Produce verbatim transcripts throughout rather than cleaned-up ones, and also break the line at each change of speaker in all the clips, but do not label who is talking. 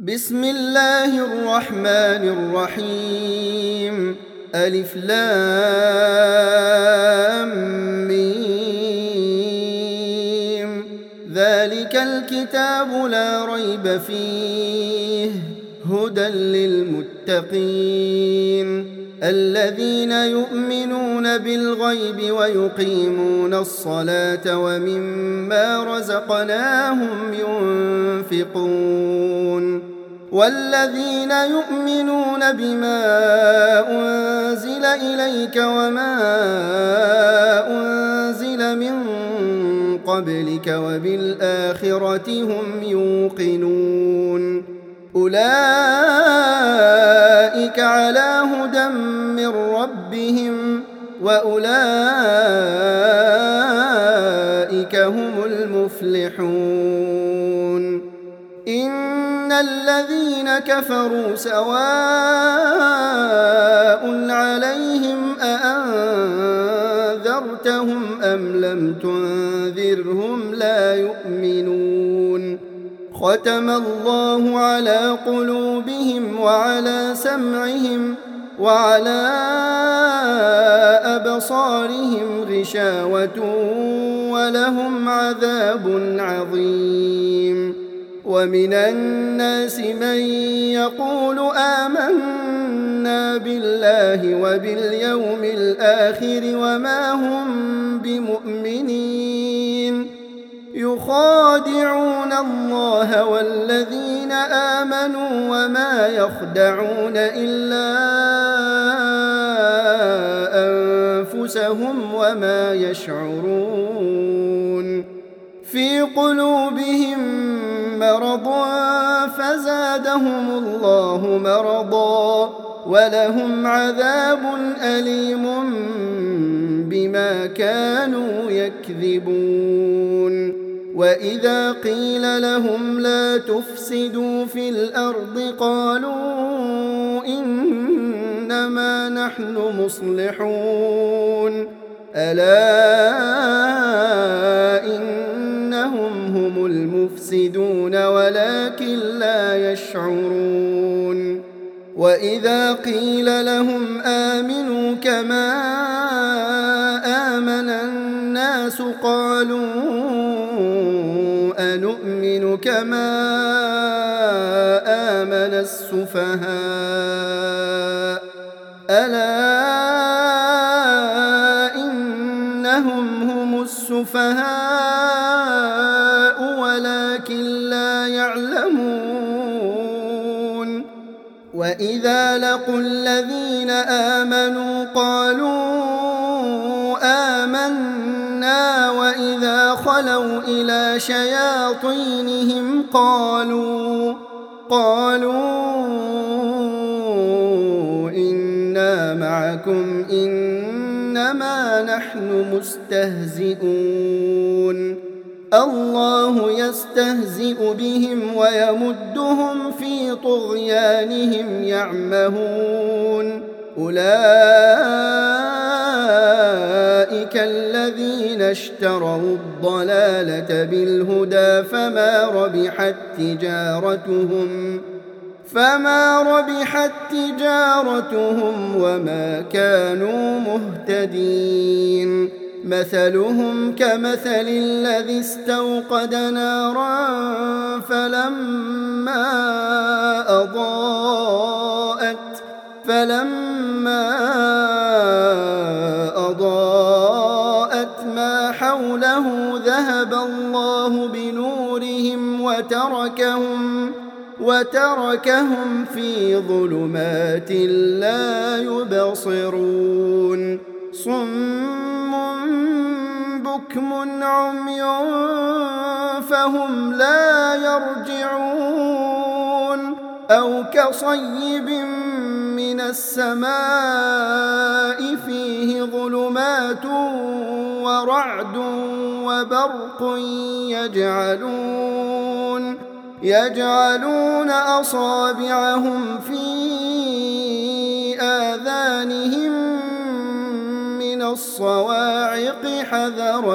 بسم الله الرحمن الرحيم. ألف لام ميم. ذلك الكتاب لا ريب فيه هدى للمتقين الذين يؤمنون بالغيب ويقيمون الصلاة ومما رزقناهم ينفقون والذين يؤمنون بما أنزل إليك وما أنزل من قبلك وبالآخرة هم يوقنون أولئك على هدى من ربهم وأولئك هم المفلحون. إن الذين كفروا سواء عليهم أأنذرتهم أم لم تنذرهم لا يؤمنون. ختم الله على قلوبهم وعلى سمعهم وعلى أبصارهم غشاوة ولهم عذاب عظيم. ومن الناس من يقول آمنا بالله وباليوم الآخر وما هم بمؤمنين يخادعون الله والذين آمنوا وما يخدعون إلا أنفسهم وما يشعرون. في قلوبهم مرض فزادهم الله مرضا ولهم عذاب أليم بما كانوا يكذبون. وإذا قيل لهم لا تفسدوا في الأرض قالوا إنما نحن مصلحون ألا إنهم هم المفسدون ولكن لا يشعرون. وإذا قيل لهم آمنوا كما آمن الناس قالوا أنؤمن كما آمن السفهاء ألا إنهم هم السفهاء ولكن لا يعلمون. وإذا لقوا الذين آمنوا قالوا آمنا وإذا خلوا إلى شياطينهم قالوا قالوا إنا معكم إنما نحن مستهزئون. الله يستهزئ بهم ويمدهم في طغيانهم يعمهون. أولئك الذين اشتروا الضلالة بالهدى فما ربحت تجارتهم فما ربحت تجارتهم وما كانوا مهتدين. مثلهم كمثل الذي استوقد نارا فلما أضاءت فلما أضاءت ما حوله ذهب الله بنورهم وتركهم وتركهم في ظلمات لا يبصرون. صم بكم عمي فهم لا يرجعون. أو كصيب من السماء فيه ظلمات ورعد وبرق يجعلون يجعلون أصابعهم في آذانهم من الصواعق حذر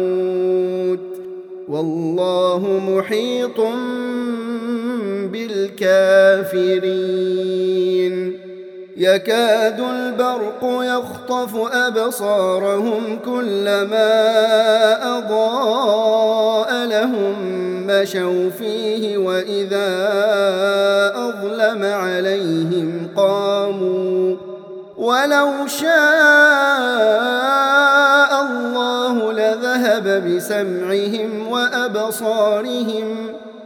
الموت والله محيط للكافرين يكاد البرق يخطف أبصارهم كلما أضاء لهم مشوا فيه وإذا أظلم عليهم قاموا ولو شاء الله لذهب بسمعهم وأبصارهم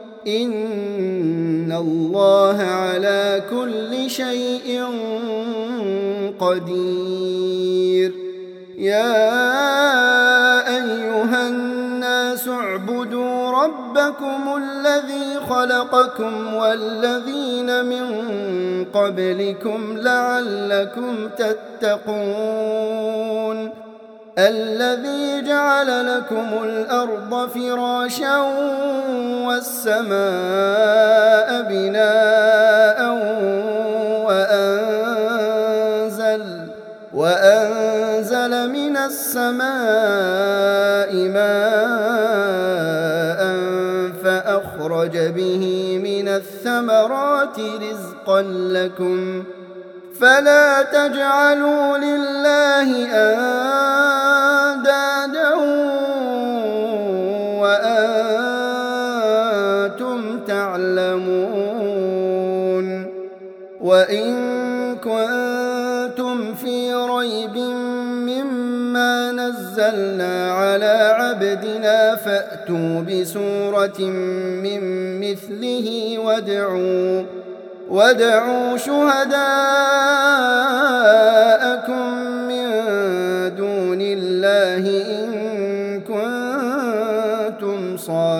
إن الله على كل شيء قدير يا أيها الناس اعبدوا ربكم الذي خلقكم والذين من قبلكم لعلكم تتقون الذي جعل لكم الأرض فراشا والسماء بناء وأنزل, وأنزل من السماء ماء فأخرج به من الثمرات رزقا لكم فلا تجعلوا لله أندادا وأنتم تعلمون وإن كنتم في ريب مما نزلنا على عبدنا فأتوا بسورة من مثله وادعوا وادعوا شهداءكم من دون الله إن كنتم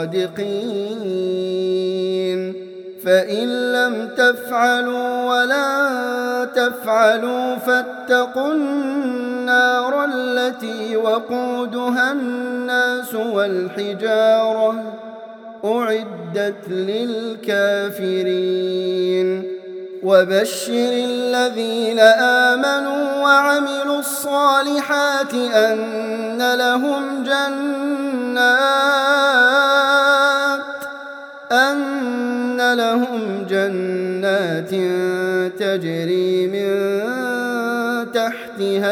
صادقين فإن لم تفعلوا ولا تفعلوا فاتقوا النار التي وقودها الناس والحجارة أعدت للكافرين وبشر الذين آمنوا وعملوا الصالحات أن لهم جنات أن لهم جنات تجري من تحتها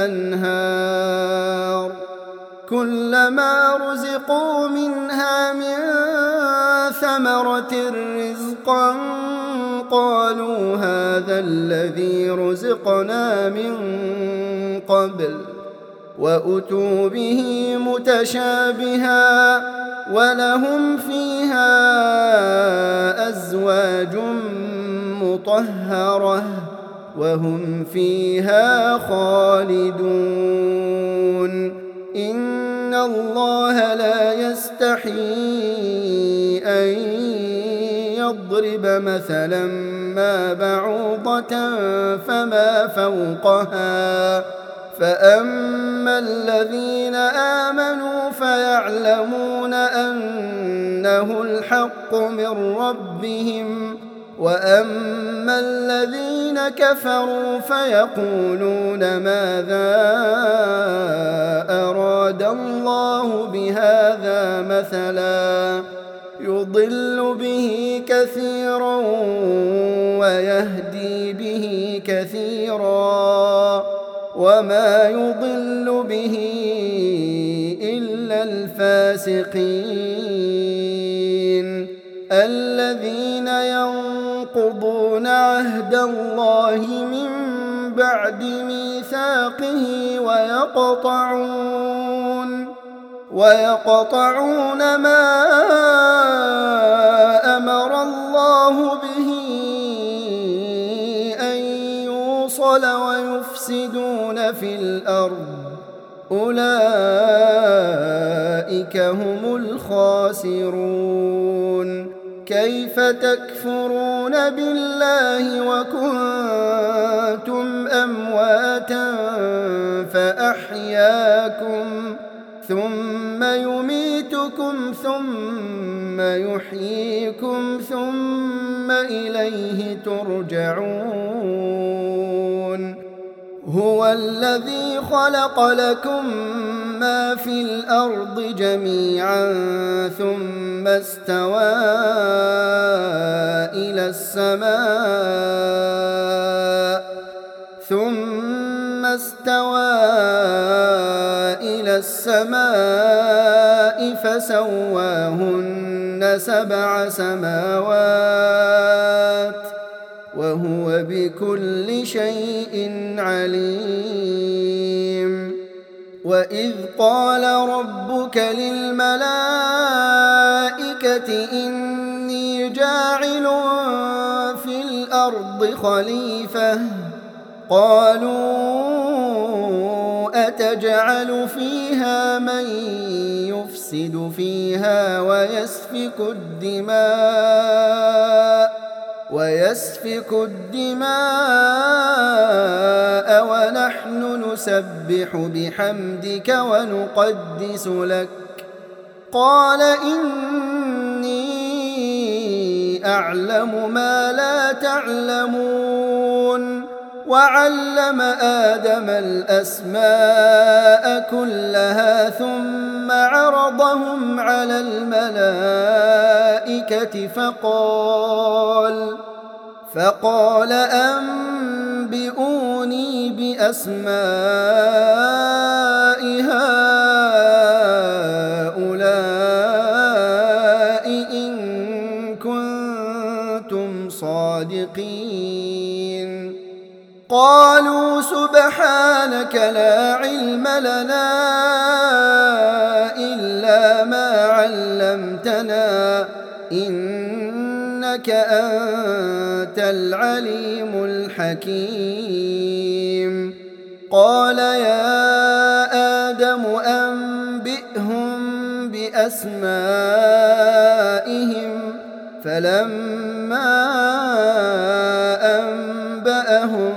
الأنهار كلما رزقوا منها من ثمرة رزقا قالوا هذا الذي رزقنا من قبل وأتوا به متشابها ولهم فيها أزواج مطهرة وهم فيها خالدون إن الله لا يستحيي أن يضرب مثلا ما بعوضة فما فوقها فأما الذين آمنوا فيعلمون أنه الحق من ربهم وأما الذين كفروا فيقولون ماذا أراد الله بهذا مثلا يضل به كثيرا ويهدي به كثيرا وما يضل به إلا الفاسقين الذين ينقضون عهد الله من بعد ميثاقه ويقطعون ويقطعون ما أمر الله به أن يوصل ويفسدون في الأرض أولئك هم الخاسرون كيف تكفرون بالله وكنتم أمواتا فأحياكم ثم يميتكم ثم يحييكم ثم إليه ترجعون هو الذي خلق لكم ما في الأرض جميعا ثم استوى إلى السماء ثم استوى إلى السماء فسواهن سبع سماوات وهو بكل شيء عليم. وإذ قال ربك للملائكة إني جاعل في الأرض خليفة قالوا أتجعل فيها من يفسد فيها ويسفك الدماء ويسفك الدماء ونحن نسبح بحمدك ونقدس لك قال إني أعلم ما لا تعلمون. وعلم آدم الأسماء كلها ثم عرضهم على الملائكة فقال فقال أنبئوني بأسماء هؤلاء إن كنتم صادقين. قالوا سبحانك لا علم لنا إلا ما علمتنا إنك أنت العليم الحكيم. قال يا آدم أنبئهم بأسمائهم فلما أنبأهم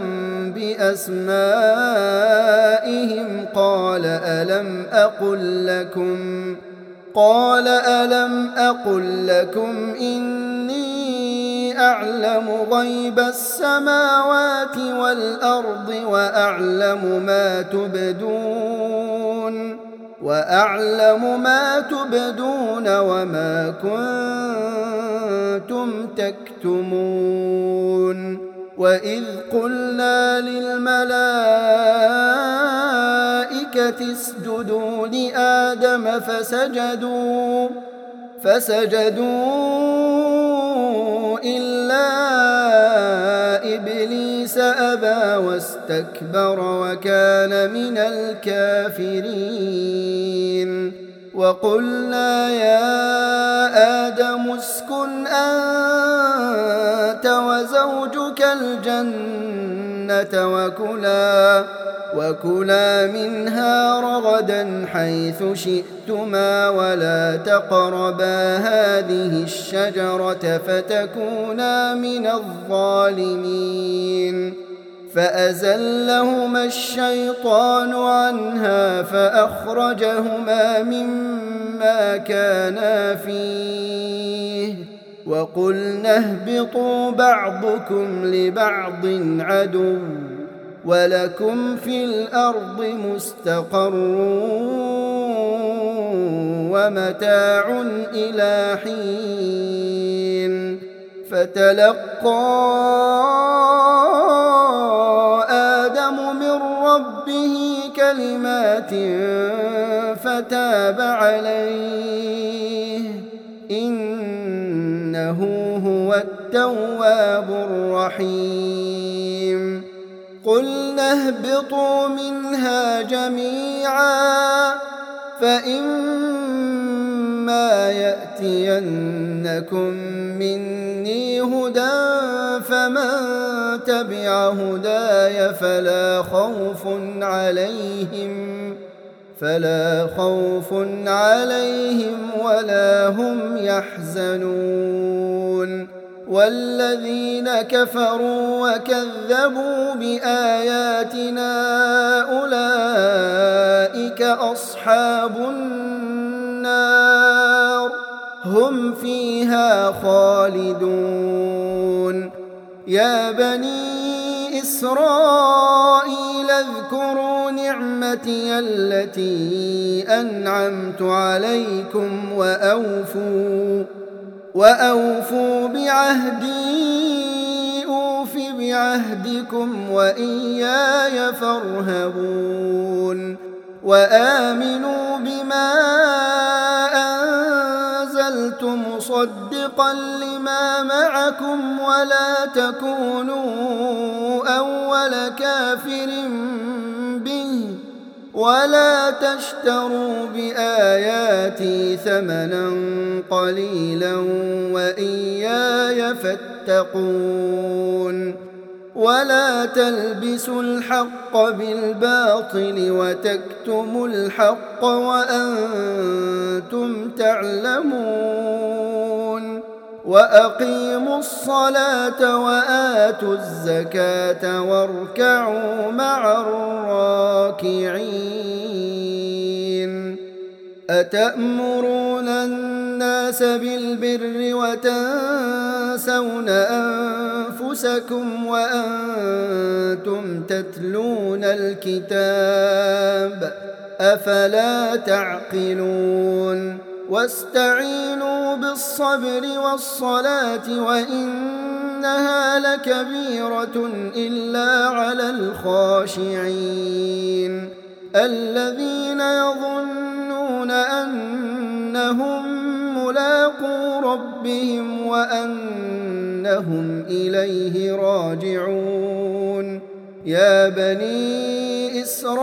بأسمائهم قال ألم أقل لكم قال ألم أقل لكم إني أعلم غيب السماوات والأرض وأعلم ما تبدون وأعلم ما تبدون وما كنتم تكتمون. وإذ قلنا للملائكة اسجدوا لآدم فسجدوا فسجدوا إلا إبليس أبى واستكبر وكان من الكافرين. وقلنا يا آدم اسكن أنت وزوجك الجنة وكلا وكلا منها رغدا حيث شئتما ولا تقربا هذه الشجرة فتكونا من الظالمين. فأزلهما الشيطان عنها فأخرجهما مما كانا فيه وقلنا اهبطوا بعضكم لبعض عدو ولكم في الأرض مستقر ومتاع إلى حين. فتلقى آدم من ربه كلمات فتاب عليه إنه هو التواب الرحيم. قلنا اهبطوا منها جميعا فإما يأتينكم مني هدى فمن تبع هداي فلا خوف عليهم فلا خوف عليهم ولا هم يحزنون. والذين كفروا وكذبوا بآياتنا أولئك أصحاب النار هم فيها خالدون. يا بني إسرائيل اذكروا نعمتي التي أنعمت عليكم وأوفوا, وأوفوا بعهدي أوف بعهدكم وإياي فارهبون وآمنوا بما أنزلت مصدقا لما معكم ولا تكونوا أول كافر به ولا تشتروا بآياتي ثمنا قليلا وإياي فاتقون ولا تلبسوا الحق بالباطل وتكتموا الحق وأنتم تعلمون وأقيموا الصلاة وآتوا الزكاة واركعوا مع الراكعين أتأمرون الناس بالبر وتنسون أنفسكم وأنتم تتلون الكتاب أفلا تعقلون واستعينوا بالصبر والصلاة وإنها لكبيرة إلا على الخاشعين الذين يظنون أنهم ملاقو ربهم وأنهم إليه راجعون يا بني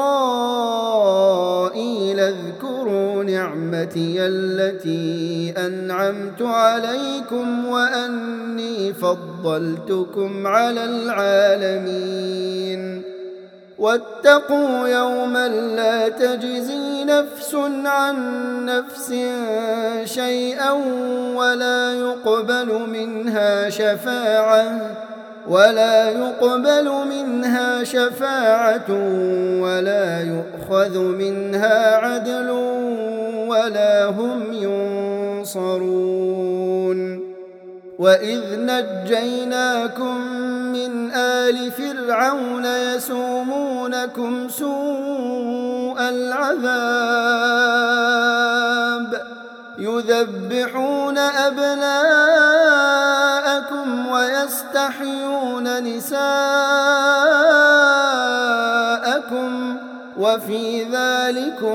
إسرائيل اذكروا نعمتي التي أنعمت عليكم وأني فضلتكم على العالمين واتقوا يوما لا تجزي نفس عن نفس شيئا ولا يقبل منها شفاعة ولا يقبل منها شفاعة ولا يؤخذ منها عدل ولا هم ينصرون وإذ نجيناكم من آل فرعون يسومونكم سوء العذاب يذبحون أبناءكم ويستحيون نساءكم وفي ذلكم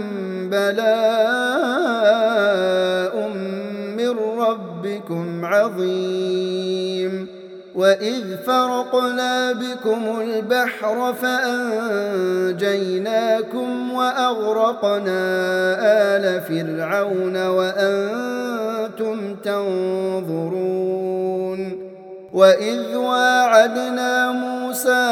بلاء من ربكم عظيم وإذ فرقنا بكم البحر فأنجيناكم وأغرقنا آل فرعون وأنتم تنظرون وإذ واعدنا موسى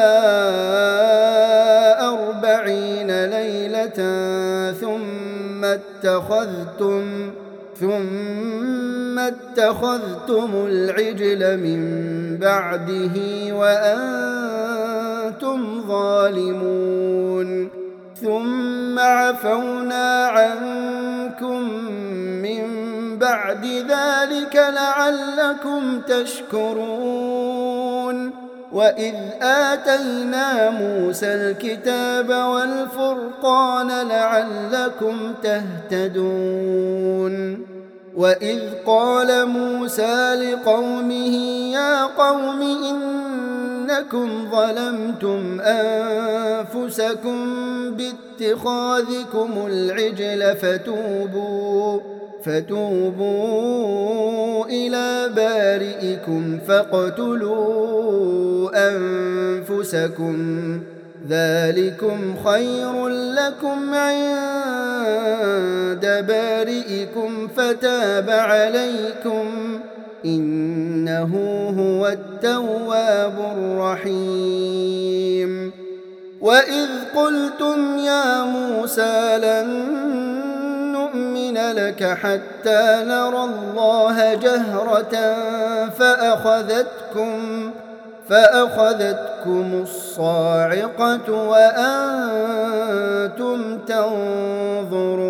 أربعين ليلة ثم اتخذتم ثم اتخذتم العجل من بعده وأنتم ظالمون ثم عفونا عنكم من بعد ذلك لعلكم تشكرون وإذ آتينا موسى الكتاب والفرقان لعلكم تهتدون وإذ قال موسى لقومه يا قوم إنكم ظلمتم أنفسكم باتخاذكم العجل فتوبوا فتوبوا إلى بارئكم فاقتلوا أنفسكم ذلكم خير لكم عند بارئكم فتاب عليكم إنه هو التواب الرحيم وإذ قلتم يا موسى لن نؤمن لك حتى نرى الله جهرة فأخذتكم فأخذتكم الصاعقة وأنتم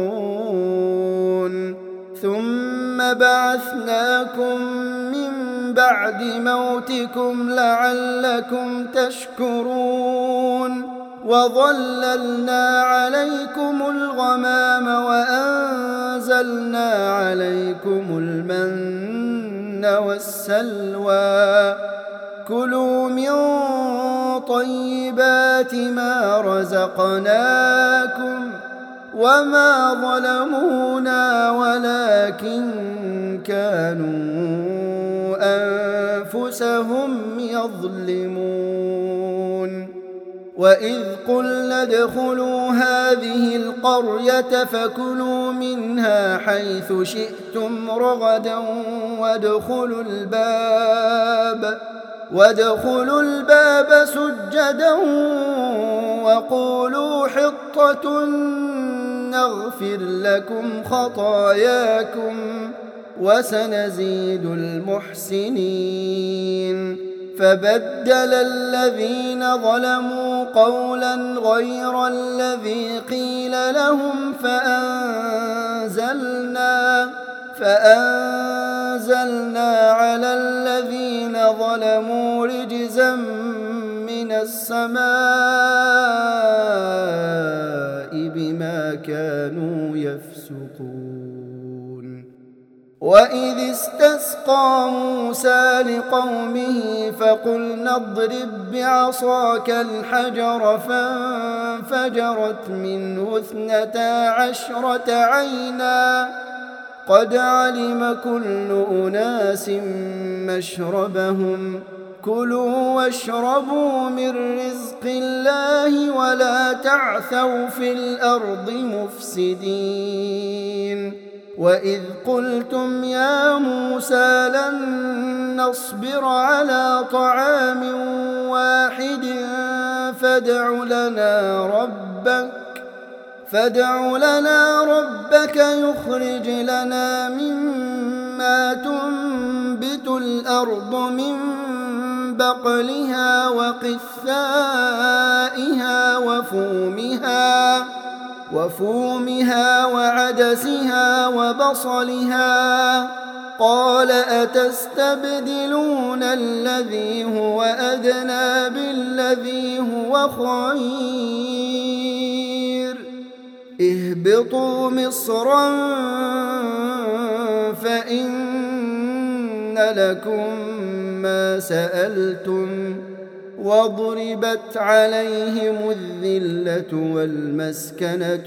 تنظرون ثم بعثناكم من بعد موتكم لعلكم تشكرون وظللنا عليكم الغمام وأنزلنا عليكم المن والسلوى كلوا من طيبات ما رزقناكم وما ظلمونا ولكن كانوا أنفسهم يظلمون وإذ قلنا ادخلوا هذه القرية فكلوا منها حيث شئتم رغدا وادخلوا الباب وادخلوا الباب سجدا وقولوا حطة نغفر لكم خطاياكم وسنزيد المحسنين فبدل الذين ظلموا قولا غير الذي قيل لهم فأنزلنا فأنزلنا على الذين ظلموا رجزا من السماء بما كانوا يفسقون وإذ استسقى موسى لقومه فقلنا اضرب بعصاك الحجر فانفجرت منه اثنتا عشرة عينا قد علم كل أناس مشربهم كلوا واشربوا من رزق الله ولا تعثوا في الأرض مفسدين وإذ قلتم يا موسى لن نصبر على طعام واحد فادع لنا ربك فادع لنا ربك يخرج لنا مما تنبت الأرض من بقلها وقثائها وفومها وفومها وعدسها وبصلها قال أتستبدلون الذي هو أدنى بالذي هو خير اهبطوا مصرا فإن لكم ما سألتم وضربت عليهم الذلة والمسكنة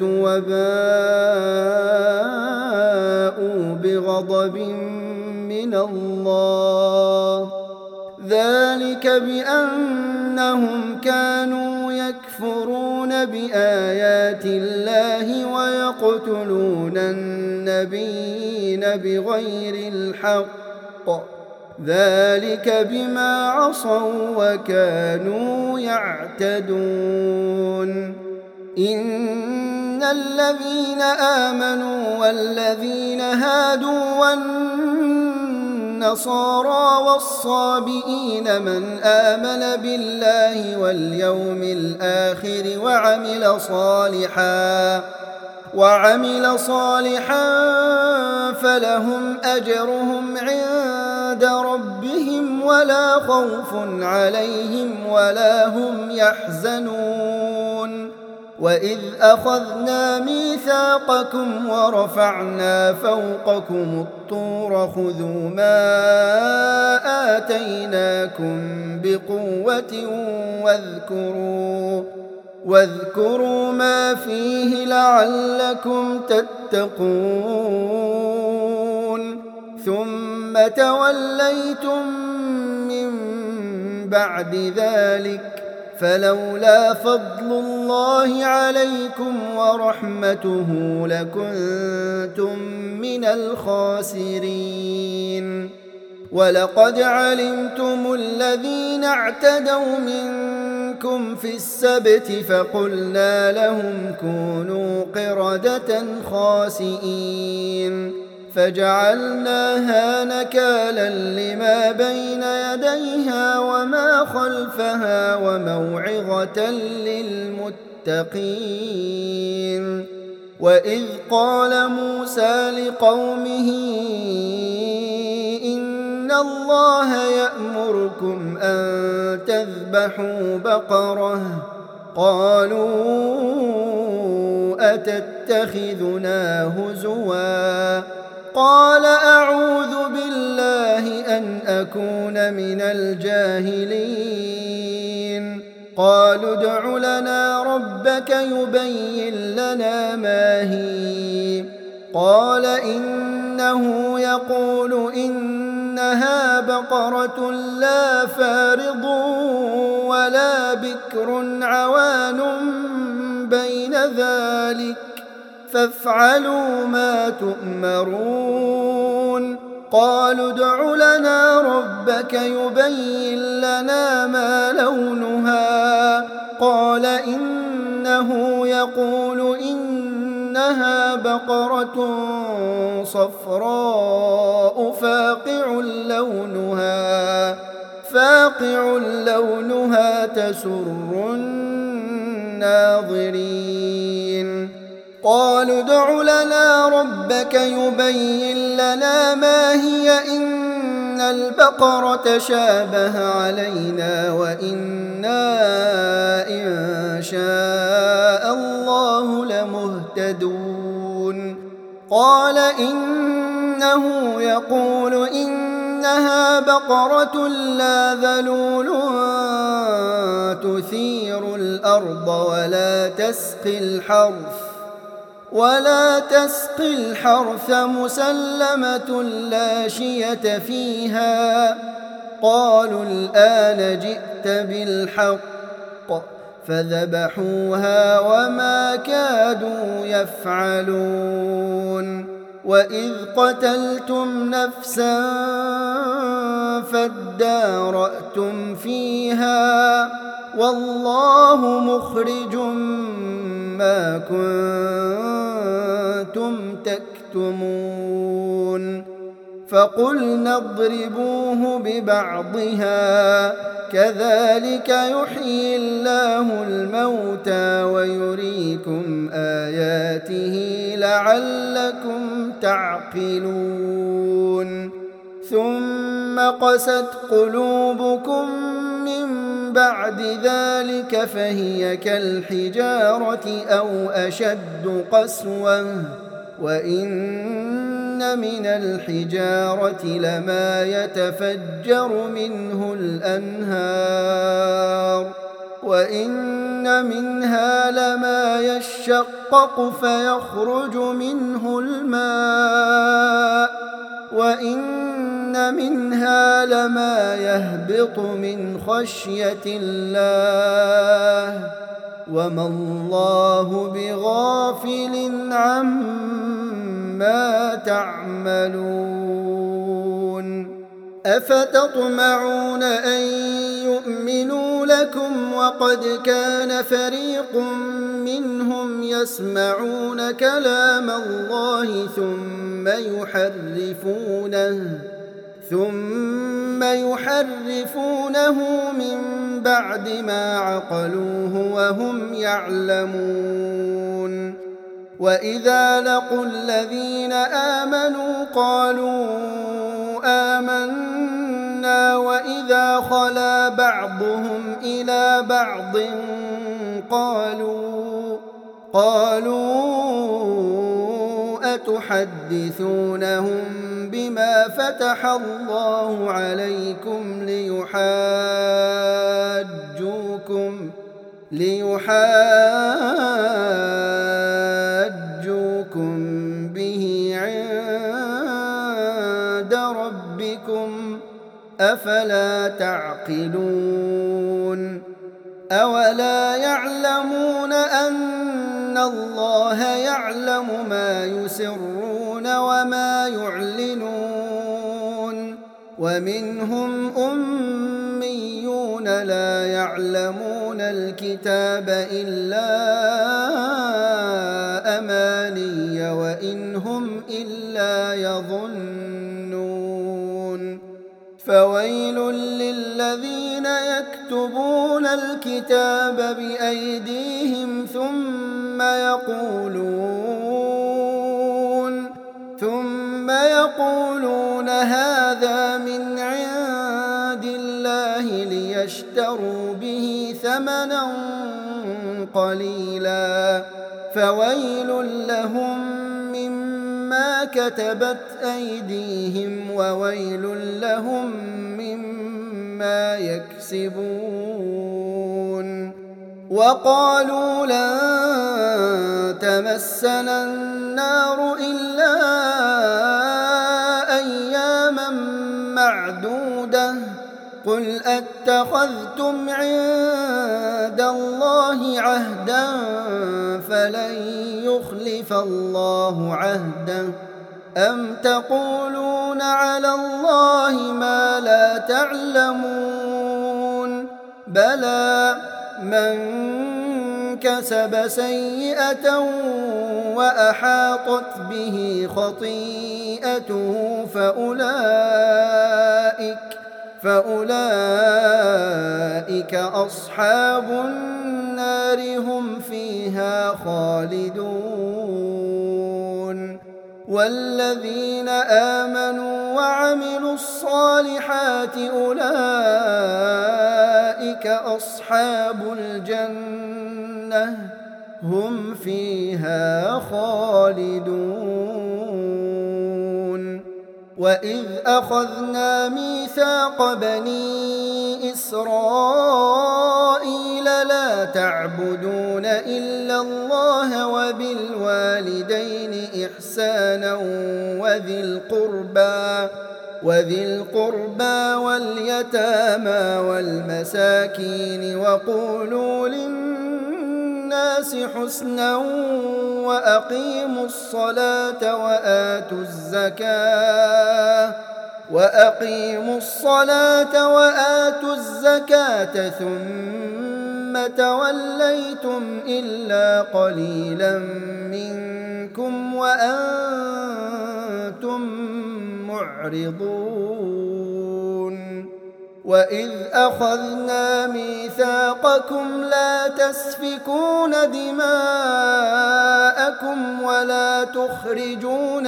وباءوا بغضب من الله ذلك بأنهم كانوا يكفرون بآيات الله ويقتلون النبيين بغير الحق ذلك بما عصوا وكانوا يعتدون إن الذين آمنوا والذين هادوا والنصارى والصابئين من آمن بالله واليوم الآخر وعمل صالحا وعمل صالحا فلهم أجرهم عند ربهم ولا خوف عليهم ولا هم يحزنون وإذ أخذنا ميثاقكم ورفعنا فوقكم الطور خذوا ما آتيناكم بقوة واذكروا واذكروا ما فيه لعلكم تتقون ثم توليتم من بعد ذلك فلولا فضل الله عليكم ورحمته لكنتم من الخاسرين ولقد علمتم الذين اعتدوا منكم في السبت فقلنا لهم كونوا قردة خاسئين فجعلناها نكالا لما بين يديها وما خلفها وموعظة للمتقين وإذ قال موسى لقومه إن الله يأمركم أن تذبحوا بقرة. قالوا أتتخذنا هزوا قال أعوذ بالله أن أكون من الجاهلين. قالوا ادع لنا ربك يبين لنا ما هي. قال إنه يقول إنها بقرة لا فارض ولا بكر عوان بين ذلك فافعلوا ما تؤمرون. قالوا ادع لنا ربك يبين لنا ما لونها. قال إنه يقول إنها بقرة صفراء فاقع لونها فاقع لونها تسر الناظرين. قالوا ادع لنا ربك يبين لنا ما هي إن البقرة شابه علينا وإنا إن شاء الله لمهتدون. قال إنه يقول إنها بقرة لا ذلول تثير الأرض ولا تسقي الحرث ولا تسقي الحرث مسلمة لا شية فيها. قالوا الآن جئت بالحق فذبحوها وما كادوا يفعلون. وإذ قتلتم نفسا فادارأتم فيها والله مخرج ما كنتم تكتمون. فقلنا اضربوه ببعضها كذلك يحيي الله الموتى ويريكم آياته لعلكم تعقلون. ثم قست قلوبكم من بعد ذلك فهي كالحجارة أو أشد قسوة وإن من الحجارة لما يتفجر منه الأنهار وإن منها لما يشقق فيخرج منه الماء وإن منها لما يهبط من خشية الله وما الله بغافل عما تعملون. أفتطمعون أن يؤمنوا لكم وقد كان فريق منهم يسمعون كلام الله ثم يحرفونه ثم يحرفونه من بعد ما عقلوه وهم يعلمون. وإذا لقوا الذين آمنوا قالوا آمنا وإذا خلا بعضهم إلى بعض قالوا قالوا أتحدثونهم بما فتح الله عليكم ليحاجوكم ليحاجوكم به عند ربكم أفلا تعقلون. أولا يعلمون أن الله يعلم ما يسرون وما يعلنون. ومنهم أميون لا يعلمون الكتاب إلا أماني وإن هم إلا يظنون. فويل للذين يكتبون الكتاب بأيديهم ثم يقولون ثم يقولون هذا من عند ليشتروا به ثمنا قليلا فويل لهم مما كتبت أيديهم وويل لهم مما يكسبون. وقالوا لن تمسنا النار إلا أياما معدودة قل أتخذتم عند الله عهدا فلن يخلف الله عهده أم تقولون على الله ما لا تعلمون بلى من كسب سيئة وأحاطت به خطيئته فأولئك فأولئك أصحاب النار هم فيها خالدون. والذين آمنوا وعملوا الصالحات أولئك أصحاب الجنة هم فيها خالدون. وإذ أخذنا ميثاق بني إسرائيل لا تعبدون إلا الله وبالوالدين إحسانا وذي القربى وذي القربى واليتامى والمساكين وقولوا للناس حسنا وأقيموا الصلاة وآتوا الزكاة وأقيموا الصلاة وآتوا الزكاة ثم توليتم إلا قليلا منكم وأنتم معرضون. وإذ أخذنا ميثاقكم لا تسفكون دماءكم ولا تخرجون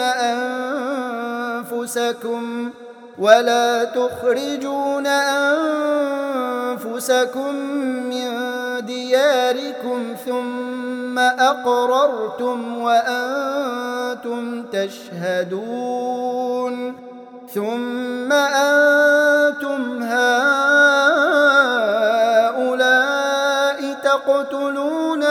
أنفسكم ولا تخرجون أنفسكم من دياركم ثم أقررتم وأنتم تشهدون ثم أنتم هؤلاء تقتلون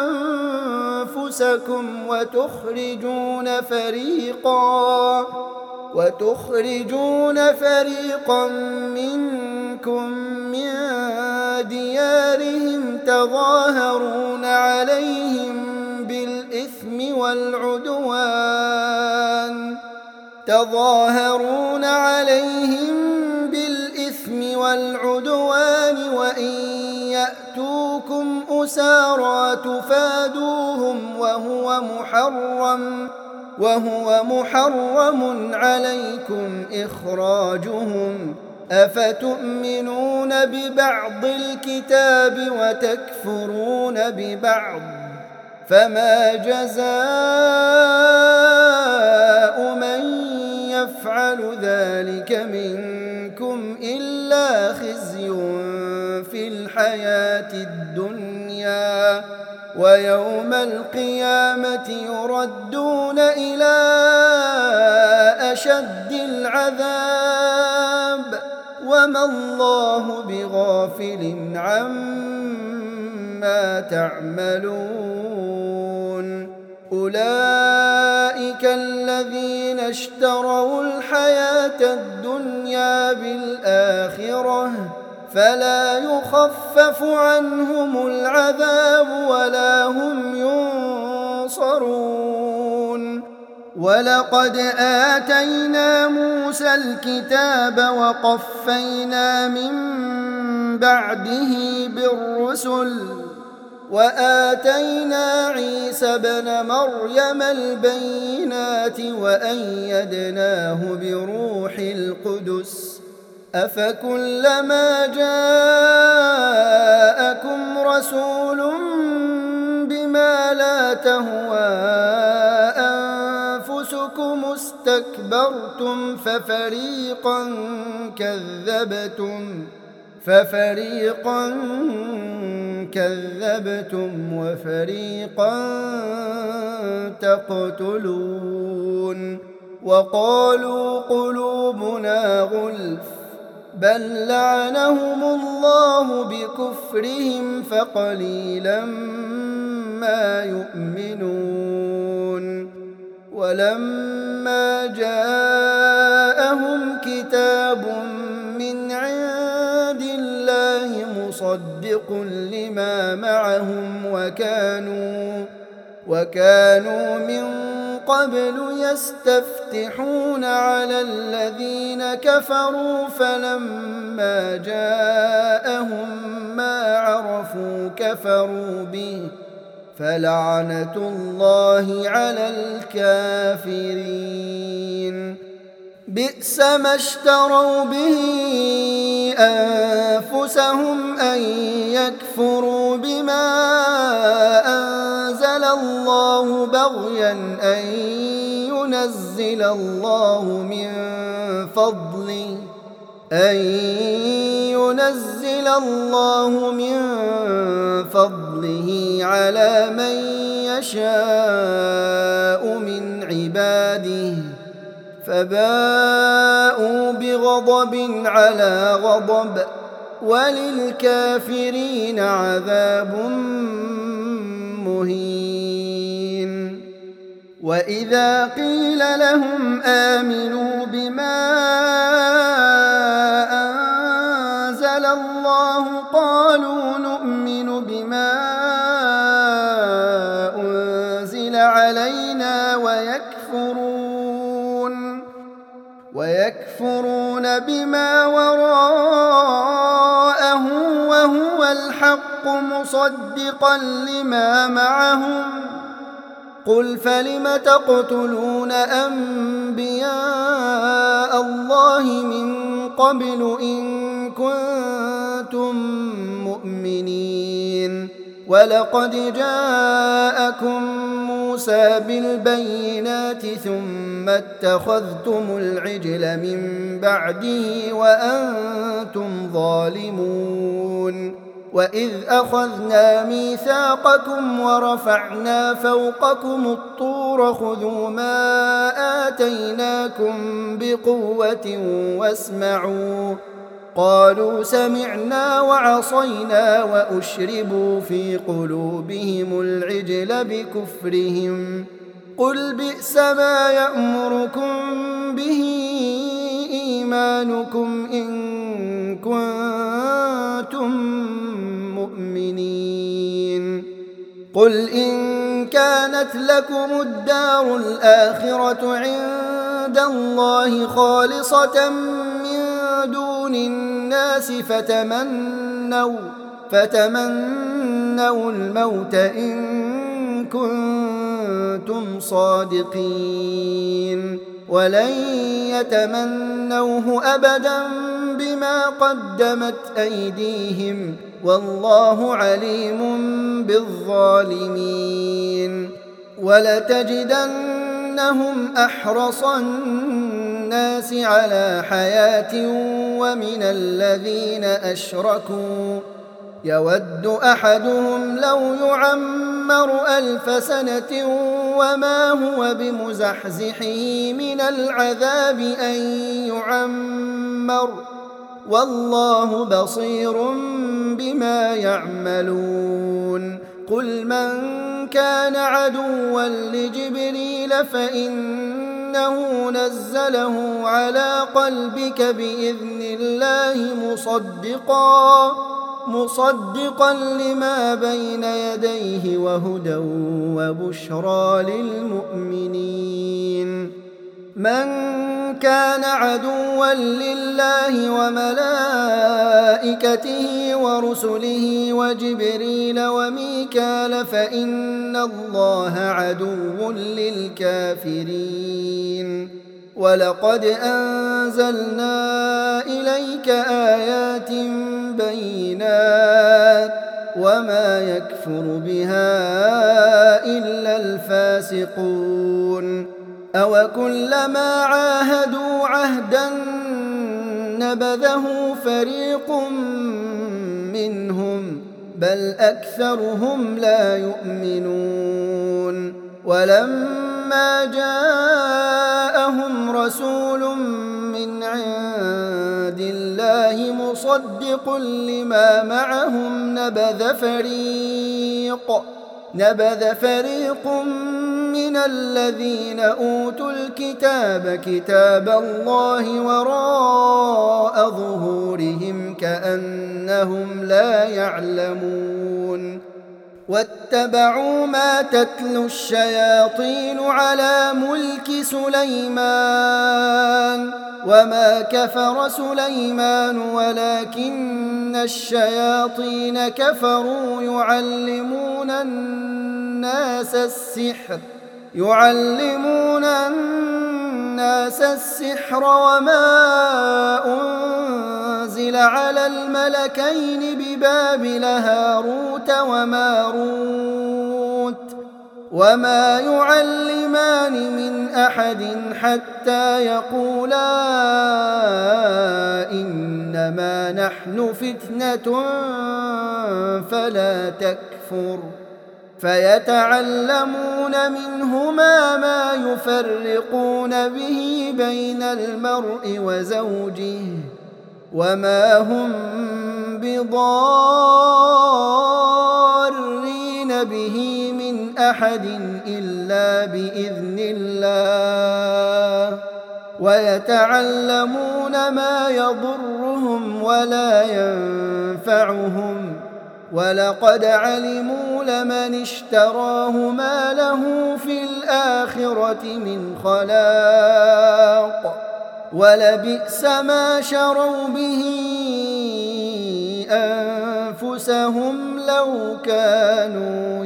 أنفسكم وتخرجون فريقا وتخرجون فريقا منكم من ديارهم تظاهرون عليهم بالإثم والعدوان تظاهرون عليهم بالإثم والعدوان وإن يأتوكم أسارى تفادوهم وهو محرم وهو محرم عليكم إخراجهم أفتؤمنون ببعض الكتاب وتكفرون ببعض فما جزاء من يفعل ذلك منكم إلا خزي في الحياة الدنيا ويوم القيامة يردون إلى أشد العذاب وما الله بغافل عما تعملون. أولئك الذين اشتروا الحياة الدنيا بالآخرة فلا يخفف عنهم العذاب ولا هم ينصرون. ولقد آتينا موسى الكتاب وقفينا من بعده بالرسل وآتينا عيسى ابن مريم البينات وأيدناه بروح القدس أفكلما جاءكم رسول بما لا تهوى أنفسكم استكبرتم ففريقا كذبتم ففريقا كذبتم وفريقا تقتلون وقالوا قلوبنا غلف بل لعنهم الله بكفرهم فقليلا ما يؤمنون ولما جاءهم كتاب من عند الله مصدق لما معهم وكانوا وكانوا من قبل يستفتحون على الذين كفروا فلما جاءهم ما عرفوا كفروا به فلعنة الله على الكافرين بئس ما اشتروا به أنفسهم أن يكفروا بما أنزل الله بغيا أن ينزل الله من فضله أن ينزل الله من فضله على من يشاء من عباده فباءوا بغضب على غضب وللكافرين عذاب مهين وإذا قيل لهم آمنوا بما أنزل الله قالوا نؤمن بما أنزل علينا ويكفرون ويكفرون بما وراءه وهو الحق مصدقا لما معهم قل فلم تقتلون أنبياء الله من قبل إن كنتم مؤمنين ولقد جاءكم موسى بالبينات ثم اتخذتم العجل من بعده وأنتم ظالمون وإذ أخذنا ميثاقكم ورفعنا فوقكم الطور خذوا ما آتيناكم بقوة واسمعوا قالوا سمعنا وعصينا وأشربوا في قلوبهم العجل بكفرهم قل بئس ما يأمركم به إيمانكم إن كنتم مؤمنين قل إن كانت لكم الدار الآخرة عند الله خالصة من دون الناس فتمنوا فتمنوا الموت إن كنتم صادقين ولن يتمنوه أبدا بما قدمت أيديهم والله عليم بالظالمين ولتجدنهم أحرص الناس على حياة ومن الذين أشركوا يود أحدهم لو يعمر ألف سنة وما هو بمزحزحه من العذاب أن يعمر والله بصير بما يعملون قل من كان عدوا لجبريل فإنه نزله على قلبك بإذن الله مصدقا مصدقا لما بين يديه وهدى وبشرى للمؤمنين من كان عدوا لله وملائكته ورسله وجبريل وميكال فإن الله عدو للكافرين ولقد أنزلنا إليك آيات بينات وما يكفر بها إلا الفاسقون أو كلما عاهدوا عهدا نبذه فريق منهم بل أكثرهم لا يؤمنون ولما جاءهم رسول من عند الله مصدق لما معهم نبذ فريق نبذ فريق من الذين أوتوا الكتاب كتاب الله وراء ظهورهم كأنهم لا يعلمون واتبعوا ما تتلو الشياطين على ملك سليمان وما كفر سليمان ولكن الشياطين كفروا يعلمون الناس السحر يعلمون الناس السحر وما أنزل على الملكين ببابل هاروت وماروت وما يعلمان من أحد حتى يقولا إنما نحن فتنة فلا تكفر فيتعلمون منهما ما يفرقون به بين المرء وزوجه وما هم بضارين به من أحد إلا بإذن الله ويتعلمون ما يضرهم ولا ينفعهم ولقد علموا لمن اشتراه ما له في الآخرة من خلاق ولبئس ما شروا به أنفسهم لو كانوا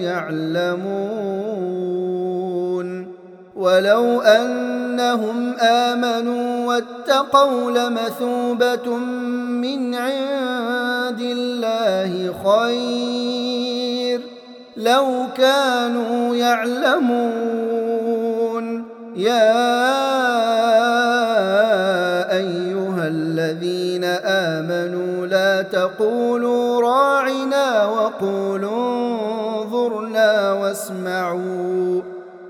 يعلمون ولو أنهم آمنوا واتقوا لمثوبة من عند الله خير لو كانوا يعلمون يا أيها الذين آمنوا لا تقولوا راعنا وقولوا انظرنا واسمعوا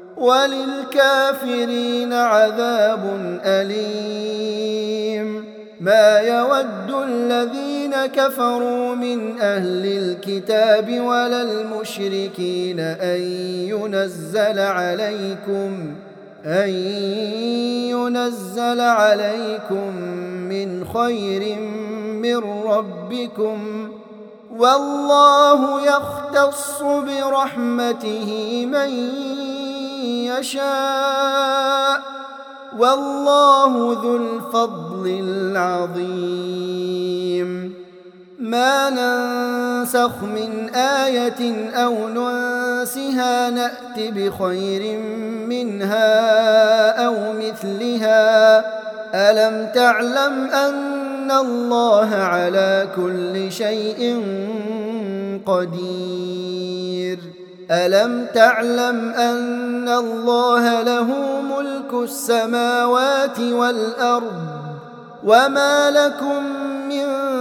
وللكافرين عذاب أليم ما يود الذين كفروا من أهل الكتاب ولا المشركين أن ينزل عليكم أن ينزل عليكم من خير من ربكم والله يختص برحمته من يشاء والله ذو الفضل العظيم ما ننسخ من آية أو ننسها نأت بخير منها أو مثلها ألم تعلم أن الله على كل شيء قدير ألم تعلم أن الله له ملك السماوات والأرض وما لكم من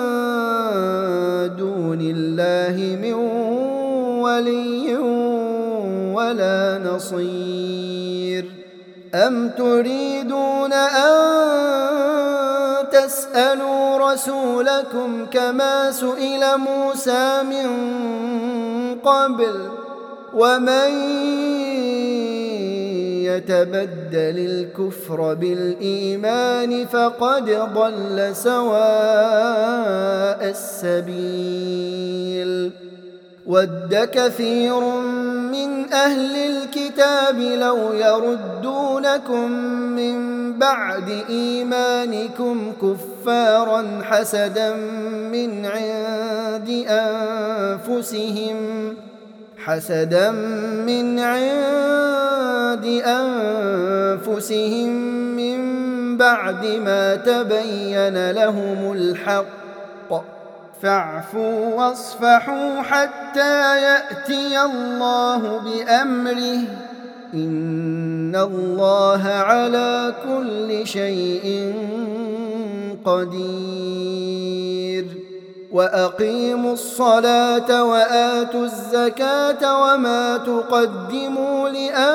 دون الله من ولي ولا نصير أم تريدون أن تسألوا رسولكم كما سئل موسى من قبل ومن يتبدل الكفر بالإيمان فقد ضل سواء السبيل ود كثير من أهل الكتاب لو يردونكم من بعد إيمانكم كفارا حسدا من عند أنفسهم حسدا من عند أنفسهم من بعد ما تبين لهم الحق فاعفوا واصفحوا حتى يأتي الله بأمره إن الله على كل شيء قدير وأقيموا الصلاة وآتوا الزكاة وما تقدموا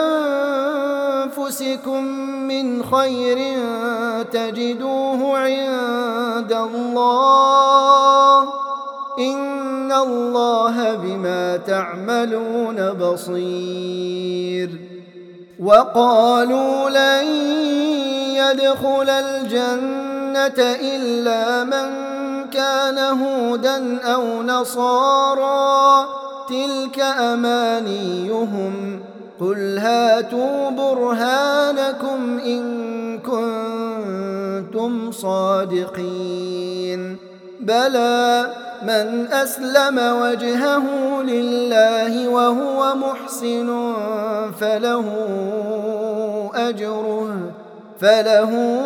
لأنفسكم من خير تجدوه عند الله إن الله بما تعملون بصير وقالوا لن يدخل الجنة إلا من كان هودا أو نصارى تلك أمانيهم قل هاتوا برهانكم إن كنتم صادقين بلى من أسلم وجهه لله وهو محسن فله أجره فله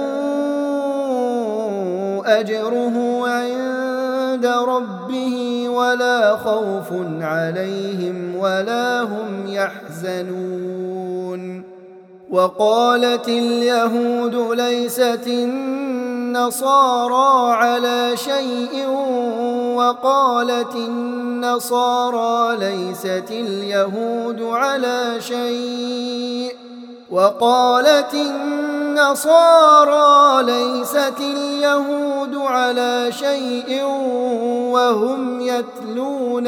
أجره عند ربه ولا خوف عليهم ولا هم يحزنون وقالت اليهود ليست النصارى على شيء وقالت النصارى ليست اليهود على شيء وقالت النصارى ليست اليهود على شيء وهم يتلون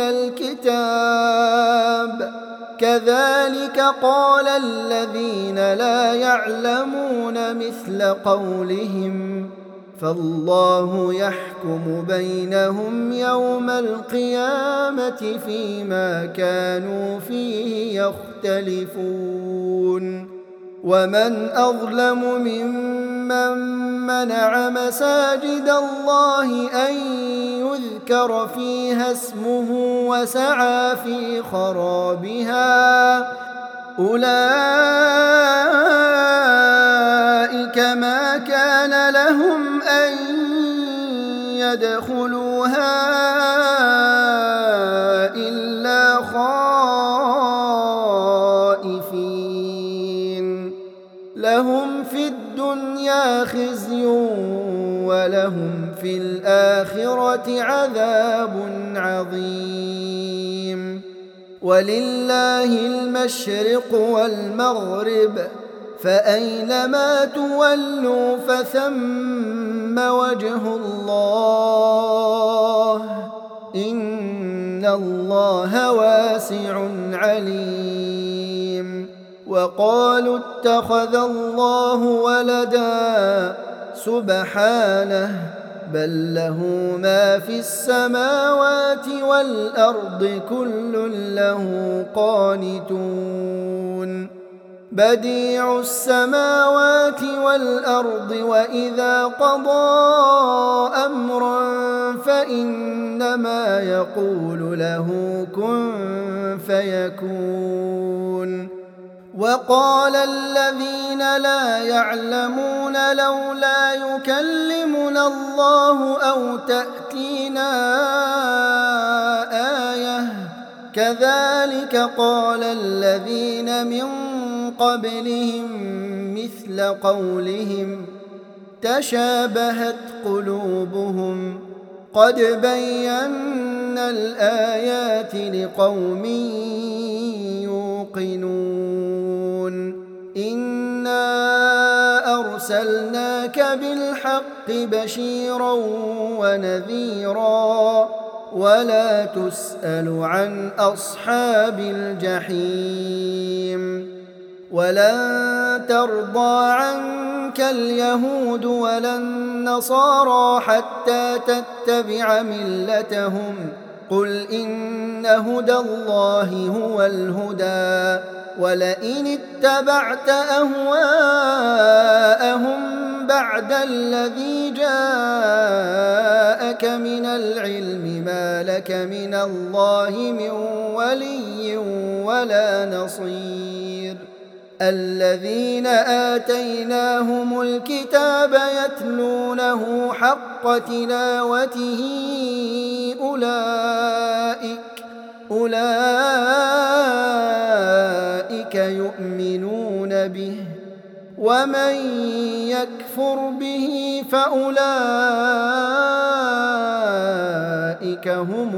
الكتاب كذلك قال الذين لا يعلمون مثل قولهم فالله يحكم بينهم يوم القيامة فيما كانوا فيه يختلفون ومن أظلم ممن منع مساجد الله أن يذكر فيها اسمه وسعى في خرابها أولئك ما كان لهم أن يدخلوها إلا خائفين لهم في الدنيا خزي ولهم في الآخرة عذاب عظيم ولله المشرق والمغرب فأينما تولوا فثم وجه الله إن الله واسع عليم وقالوا اتخذ الله ولدا سبحانه بل له ما في السماوات والأرض كل له قانتون بديع السماوات والأرض وإذا قضى أمرا فإنما يقول له كن فيكون وقال الذين لا يعلمون لولا يكلمنا الله أو تأتينا آية كذلك قال الذين من قبلهم مثل قولهم تشابهت قلوبهم قد بينا الآيات لقوم يوقنون إنا أرسلناك بالحق بشيرا ونذيرا ولا تسأل عن أصحاب الجحيم ولن ترضى عنك اليهود ولا النصارى حتى تتبع ملتهم قل إن هدى الله هو الهدى ولئن اتبعت أهواءهم بعد الذي جاءك من العلم ما لك من الله من ولي ولا نصير الذين آتيناهم الكتاب يتلونه حق تلاوته أولئك أولئك يؤمنون به ومن يكفر به فأولئك هم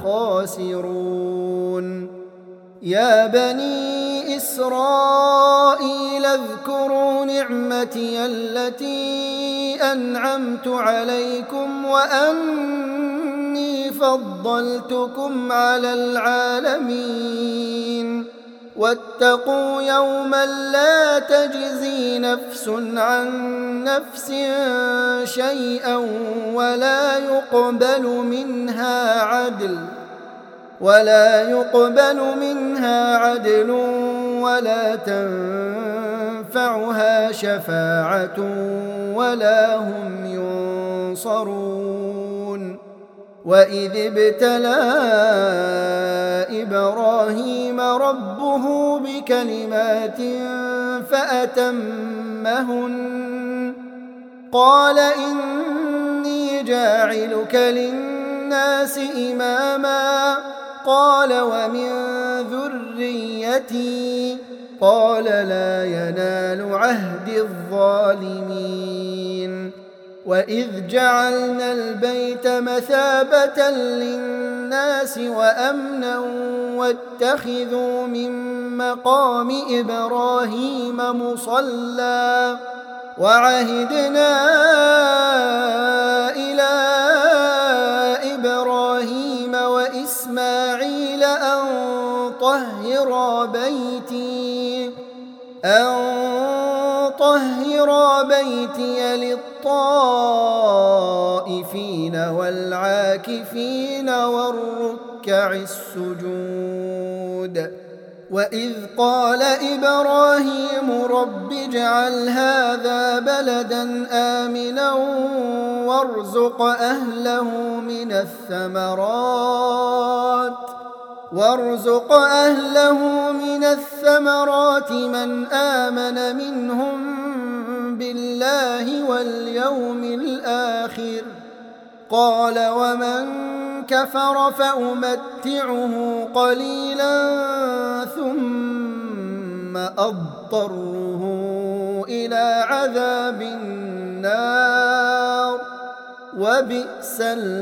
الخاسرون. يا بني إسرائيل اذكروا نعمتي التي أنعمت عليكم وأني فضلتكم على العالمين. واتقوا يوما لا تجزي نفس عن نفس شيئا ولا يقبل منها عدل ولا يقبل منها عدل ولا تنفعها شفاعة ولا هم ينصرون. وإذ ابتلى إبراهيم ربه بكلمات فأتمهن قال إني جاعلك للناس إماما قال ومن ذريتي قال لا ينال عهد الظالمين. وإذ جعلنا البيت مثابة للناس وأمنا واتخذوا من مقام إبراهيم مصلى وعهدنا إلى إبراهيم وإسماعيل أن طهرا بيتي أن طهرا بيتي للطائفين والعاكفين والركع السجود. وإذ قال إبراهيم رب اجعل هذا بلدا آمنا وارزق أهله من الثمرات وارزق أهله من الثمرات من آمن منهم بالله واليوم الآخر قال ومن كفر فأمتعه قليلا ثم أضطره إلى عذاب النار وبئس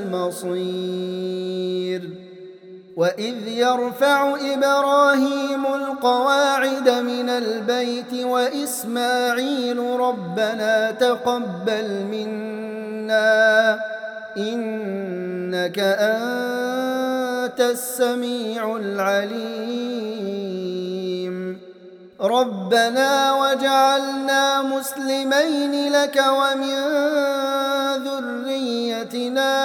المصير. وإذ يرفع إبراهيم القواعد من البيت وإسماعيل ربنا تقبل منا إنك أنت السميع العليم. ربنا وجعلنا مسلمين لك ومن ذريتنا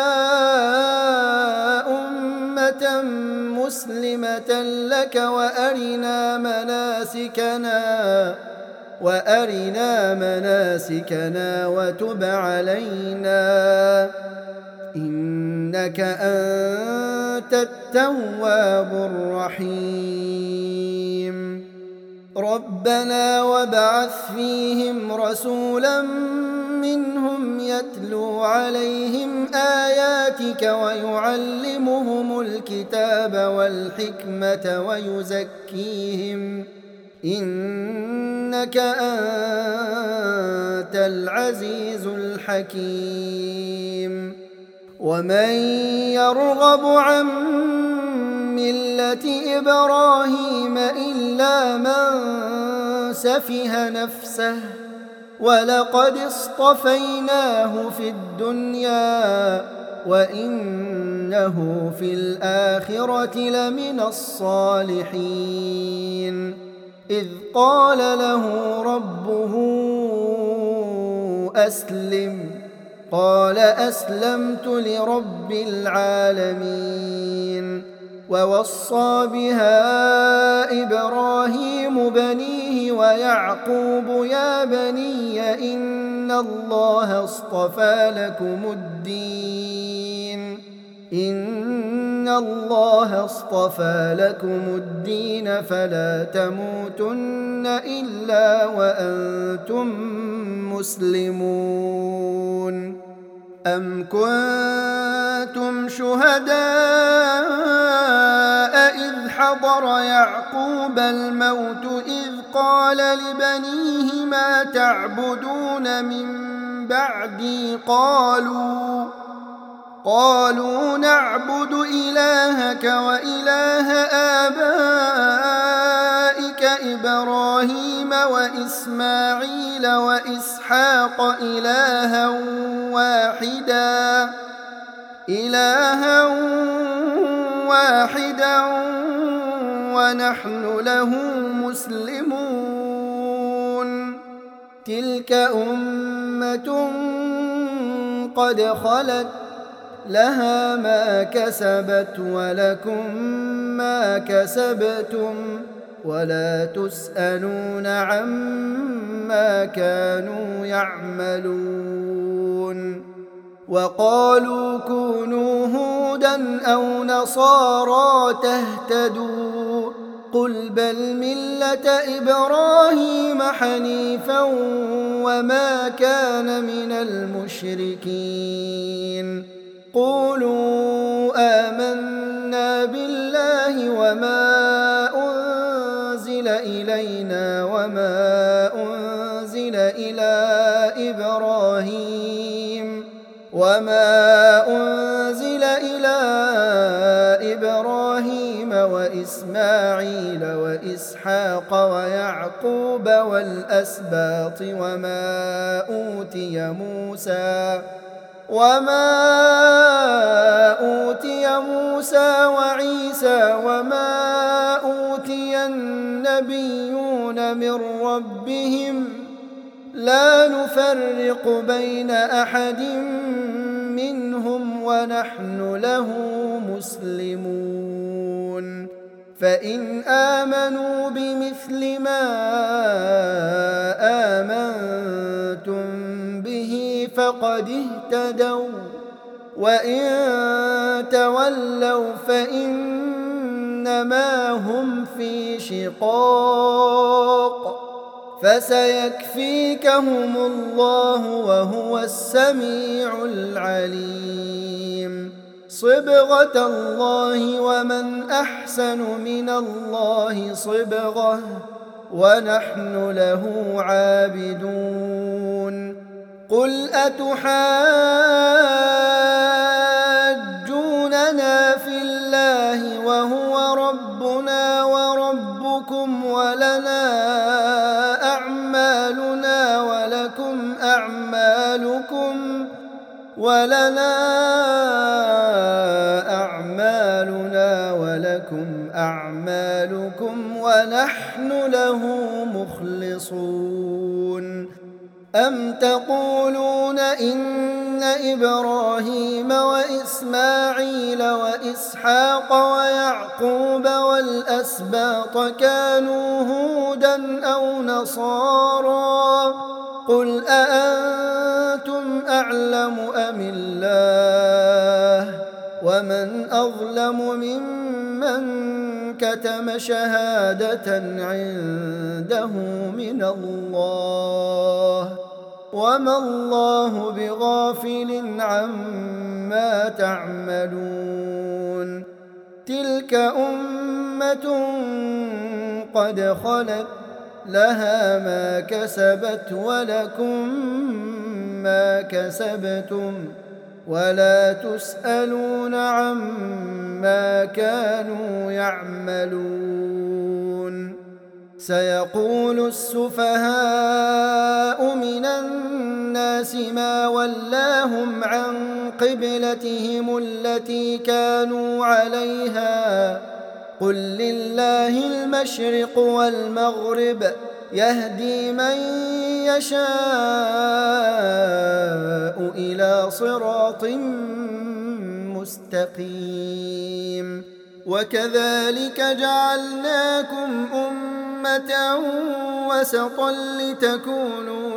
أمة مسلمة لك وأرنا مناسكنا وأرنا مناسكنا وتب علينا إنك أنت التواب الرحيم. ربنا وابعث فيهم رسولا منهم يتلو عليهم آياتك ويعلمهم الكتاب والحكمة ويزكيهم إنك أنت العزيز الحكيم. ومن يرغب عن ملة إبراهيم إلا من سفه نفسه ولقد اصطفيناه في الدنيا وإنه في الآخرة لمن الصالحين. إذ قال له ربه أسلم قال أسلمت لرب العالمين. ووصى بها إبراهيم بنيه ويعقوب يا بني إن الله اصطفى لكم الدين إن الله اصطفى لكم الدين فلا تموتن إلا وأنتم مسلمون. أم كنتم شهداء إذ حضر يعقوب الموت إذ قال لبنيه ما تعبدون من بعدي قالوا قالوا نعبد إلهك وإله آبائك إبراهيم وإسماعيل وإسحاق إلها واحدا إلها واحدا ونحن له مسلمون تلك أمة قد خلت لها ما كسبت ولكم ما كسبتم ولا تسألون عما كانوا يعملون وقالوا كونوا هودا أو نصارى تهتدوا قل بل ملة إبراهيم حنيفا وما كان من المشركين قولوا آمنا بالله وما أنزل إلينا وما أنزل إلى إبراهيم وما أنزل إلى إبراهيم وإسماعيل وإسحاق ويعقوب والأسباط وما أوتي موسى وما أوتي موسى وعيسى وما أوتي النبيون من ربهم لا نفرق بين أحد منهم ونحن له مسلمون فإن آمنوا بمثل ما آمنتم به فقد اهتدوا وإن تولوا فإنما هم في شقاق فسيكفيكهم الله وهو السميع العليم صبغة الله ومن أحسن من الله صبغة ونحن له عابدون قل أتحاجوننا في الله وهو ربنا وربكم ولنا أعمالنا ولكم أعمالكم ولنا أعمالنا ولكم أعمالكم ونحن له مخلصون أم تقولون إن إبراهيم وإسماعيل وإسحاق ويعقوب والأسباط كانوا هودا أو نصارى قل أأنتم أعلم أم الله ومن أظلم ممن كتم شهادة عنده من الله وما الله بغافل عما تعملون تلك أمة قد خلت لها ما كسبت ولكم ما كسبتم ولا تسألون عما كانوا يعملون سيقول السفهاء من الناس ما ولاهم عن قبلتهم التي كانوا عليها قل لله المشرق والمغرب يهدي من يشاء إلى صراط مستقيم وكذلك جعلناكم أمة وسطا لتكونوا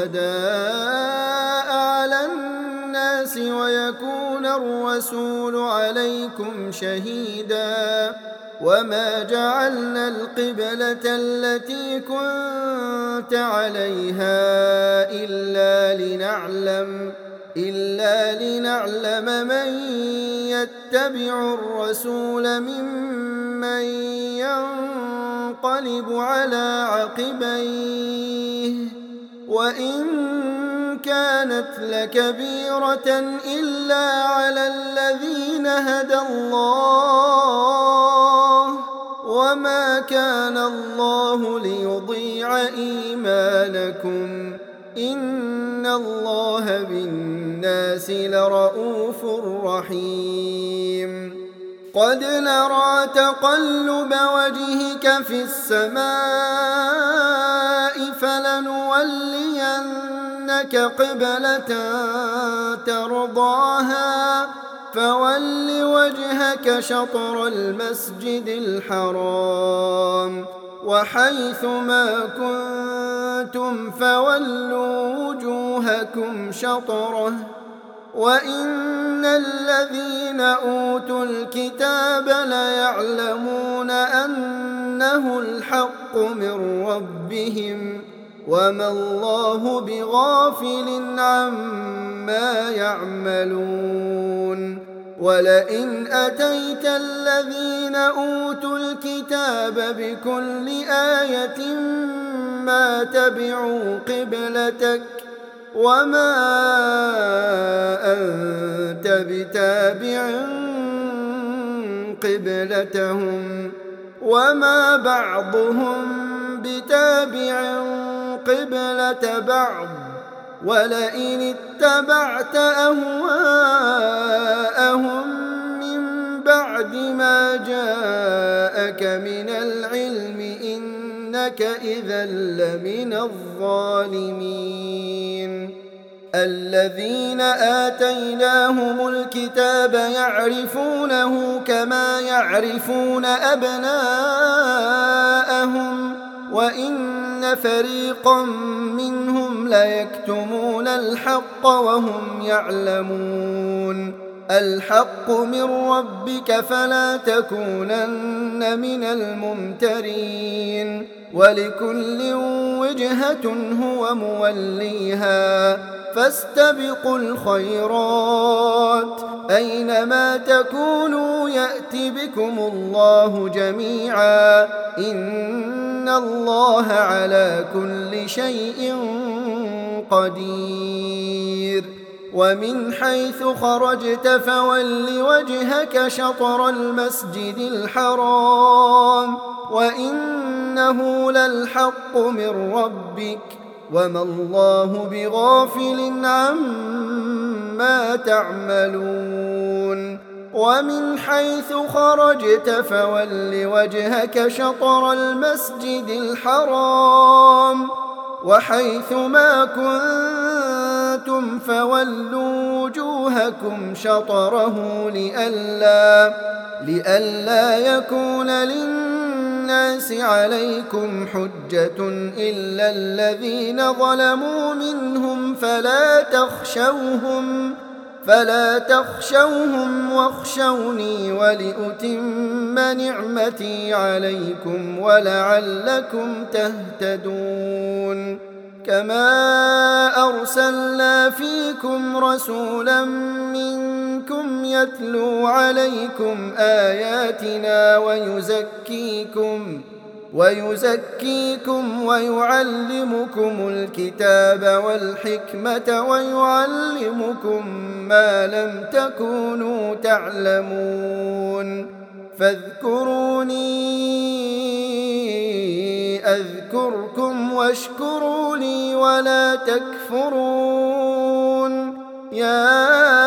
شهداء على الناس ويكون الرسول عليكم شهيدا وما جعلنا القبلة التي كنت عليها إلا لنعلم إلا لنعلم من يتبع الرسول ممن ينقلب على عقبيه وإن كانت لكبيرة إلا على الذين هدى الله وما كان الله ليضيع إيمانكم إن الله بالناس لرءوف رحيم قد نرى تقلب وجهك في السماء فلنولينك قبلة ترضاها فول وجهك شطر المسجد الحرام وحيث ما كنتم فولوا وجوهكم شطره وإن الذين أوتوا الكتاب ليعلمون أنه الحق من ربهم وما الله بغافل عما يعملون ولئن أتيت الذين أوتوا الكتاب بكل آية ما تبعوا قبلتك وما أنت بتابع قبلتهم وما بعضهم بتابع قبلة بعض ولئن اتبعت أهواءهم من بعد ما جاءك من العلم إنك إذا لمن الظالمين الذين آتيناهم الكتاب يعرفونه كما يعرفون أبناءهم وإن فريقا منهم ليكتمون الحق وهم يعلمون الحق من ربك فلا تكونن من الممترين ولكل وجهة هو موليها فاستبقوا الخيرات أينما تكونوا يأت بكم الله جميعا إن الله على كل شيء قدير ومن حيث خرجت فول وجهك شطر المسجد الحرام وإنه للحق من ربك وما الله بغافل عما تعملون ومن حيث خرجت فول وجهك شطر المسجد الحرام وحيث ما كنتم فولوا وجوهكم شطره لئلا لئلا يكون للناس عليكم حجة إلا الذين ظلموا منهم فلا تخشوهم فلا تخشوهم واخشوني ولأتم نعمتي عليكم ولعلكم تهتدون كما أرسلنا فيكم رسولا منكم يتلو عليكم آياتنا ويزكيكم ويزكيكم ويعلمكم الكتاب والحكمة ويعلمكم ما لم تكونوا تعلمون فاذكروني أذكركم واشكروا لي ولا تكفرون يا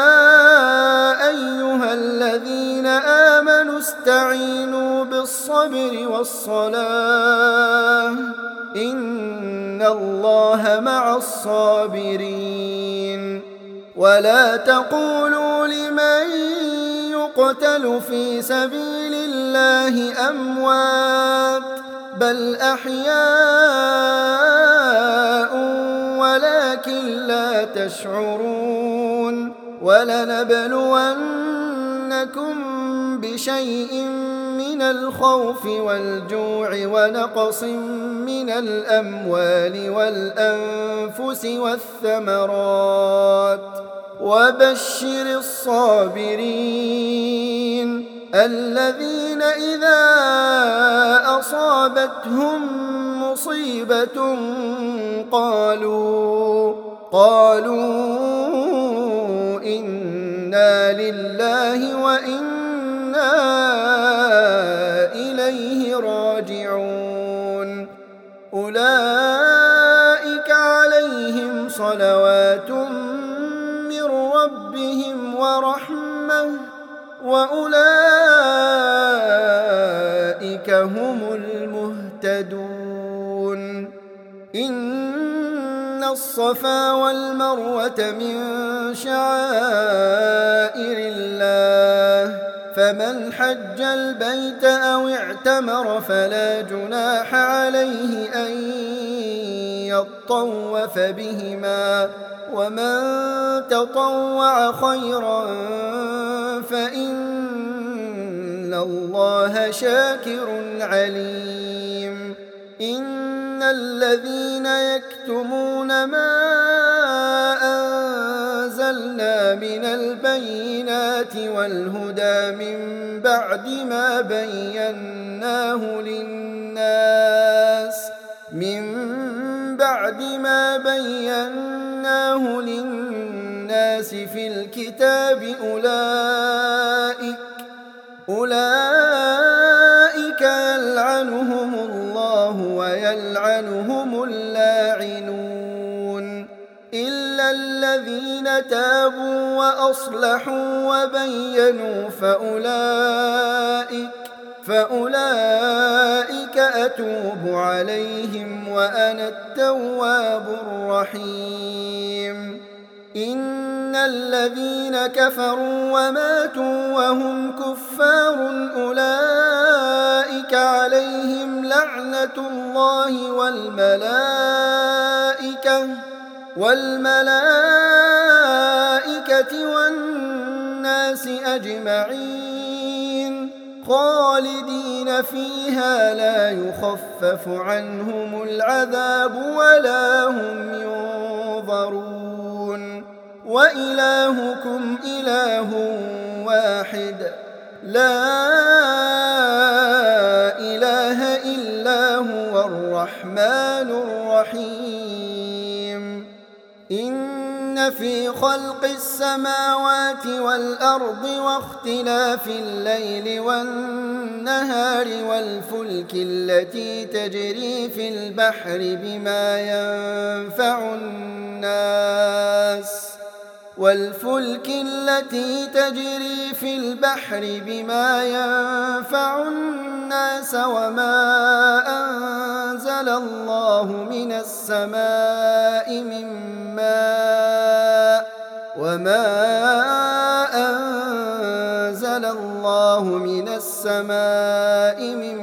أيها الذين آمنوا استعينوا بالصبر والصلاة إن الله مع الصابرين ولا تقولوا لمن يقتل في سبيل الله أموات بل أحياء ولكن لا تشعرون ولنبلونكم بشيء من الخوف والجوع ونقص من الأموال والأنفس والثمرات وبشر الصابرين الذين إذا أصابتهم مصيبة قالوا قالوا إنا لله وإنا إليه راجعون أولئك عليهم صلوات من ربهم ورحمة وأولئك هم المهتدون إن الصفا والمروة من شعائر الله فمن حج البيت أو اعتمر فلا جناح عليه أن يطوف بهما ومن تطوع خيرا فإن الله شاكر عليم إن الذين يكتمون ما أنزلنا من البينات والهدى من بعد ما بيناه للناس من بعد ما بيناه للناس في الكتاب أولئك أولئك يلعنهم الله ويلعنهم اللاعنون إلا الذين تابوا وأصلحوا وبينوا فأولئك فأولئك أتوب عليهم وأنا التواب الرحيم إن الذين كفروا وماتوا وهم كفار أولئك عليهم لعنة الله والملائكة والملائكة والناس أجمعين خالدين فيها لا يخفف عنهم العذاب ولا هم ينظرون وإلهكم إله واحد لا إله إلا هو الرحمن الرحيم إن في خلق السماوات والأرض واختلاف الليل والنهار والفلك التي تجري في البحر بما ينفع الناس والفلك التي تجري في البحر بما ينفع الناس وما أنزل الله من السماء من ماء وما أنزل الله من السماء من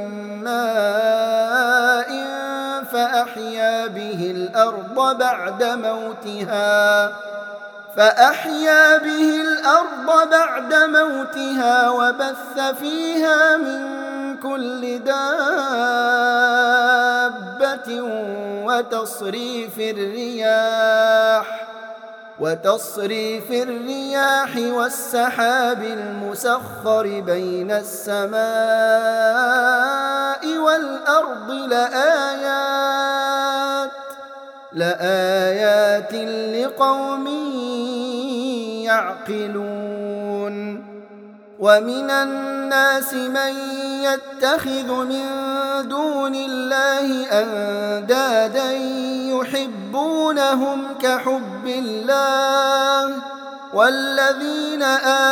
ماء فأحيا به الأرض بعد موتها فأحيا به الأرض بعد موتها وبث فيها من كل دابة وتصريف الرياح وتصريف الرياح والسحاب المسخر بين السماء والأرض لآيات لآيات لقوم يعقلون ومن الناس من يتخذ من دون الله أندادا يحبونهم كحب الله والذين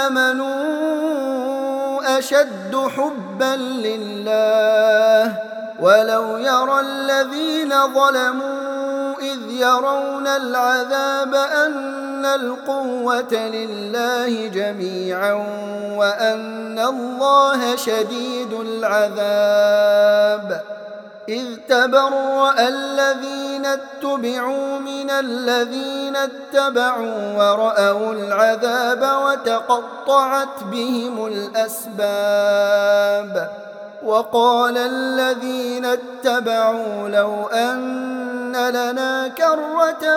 آمنوا أشد حبا لله ولو يرى الذين ظلموا إذ يرون العذاب أن القوة لله جميعا وأن الله شديد العذاب إذ تبرأ الذين اتبعوا من الذين اتبعوا ورأوا العذاب وتقطعت بهم الأسباب وقال الذين اتبعوا لو أن لنا كرة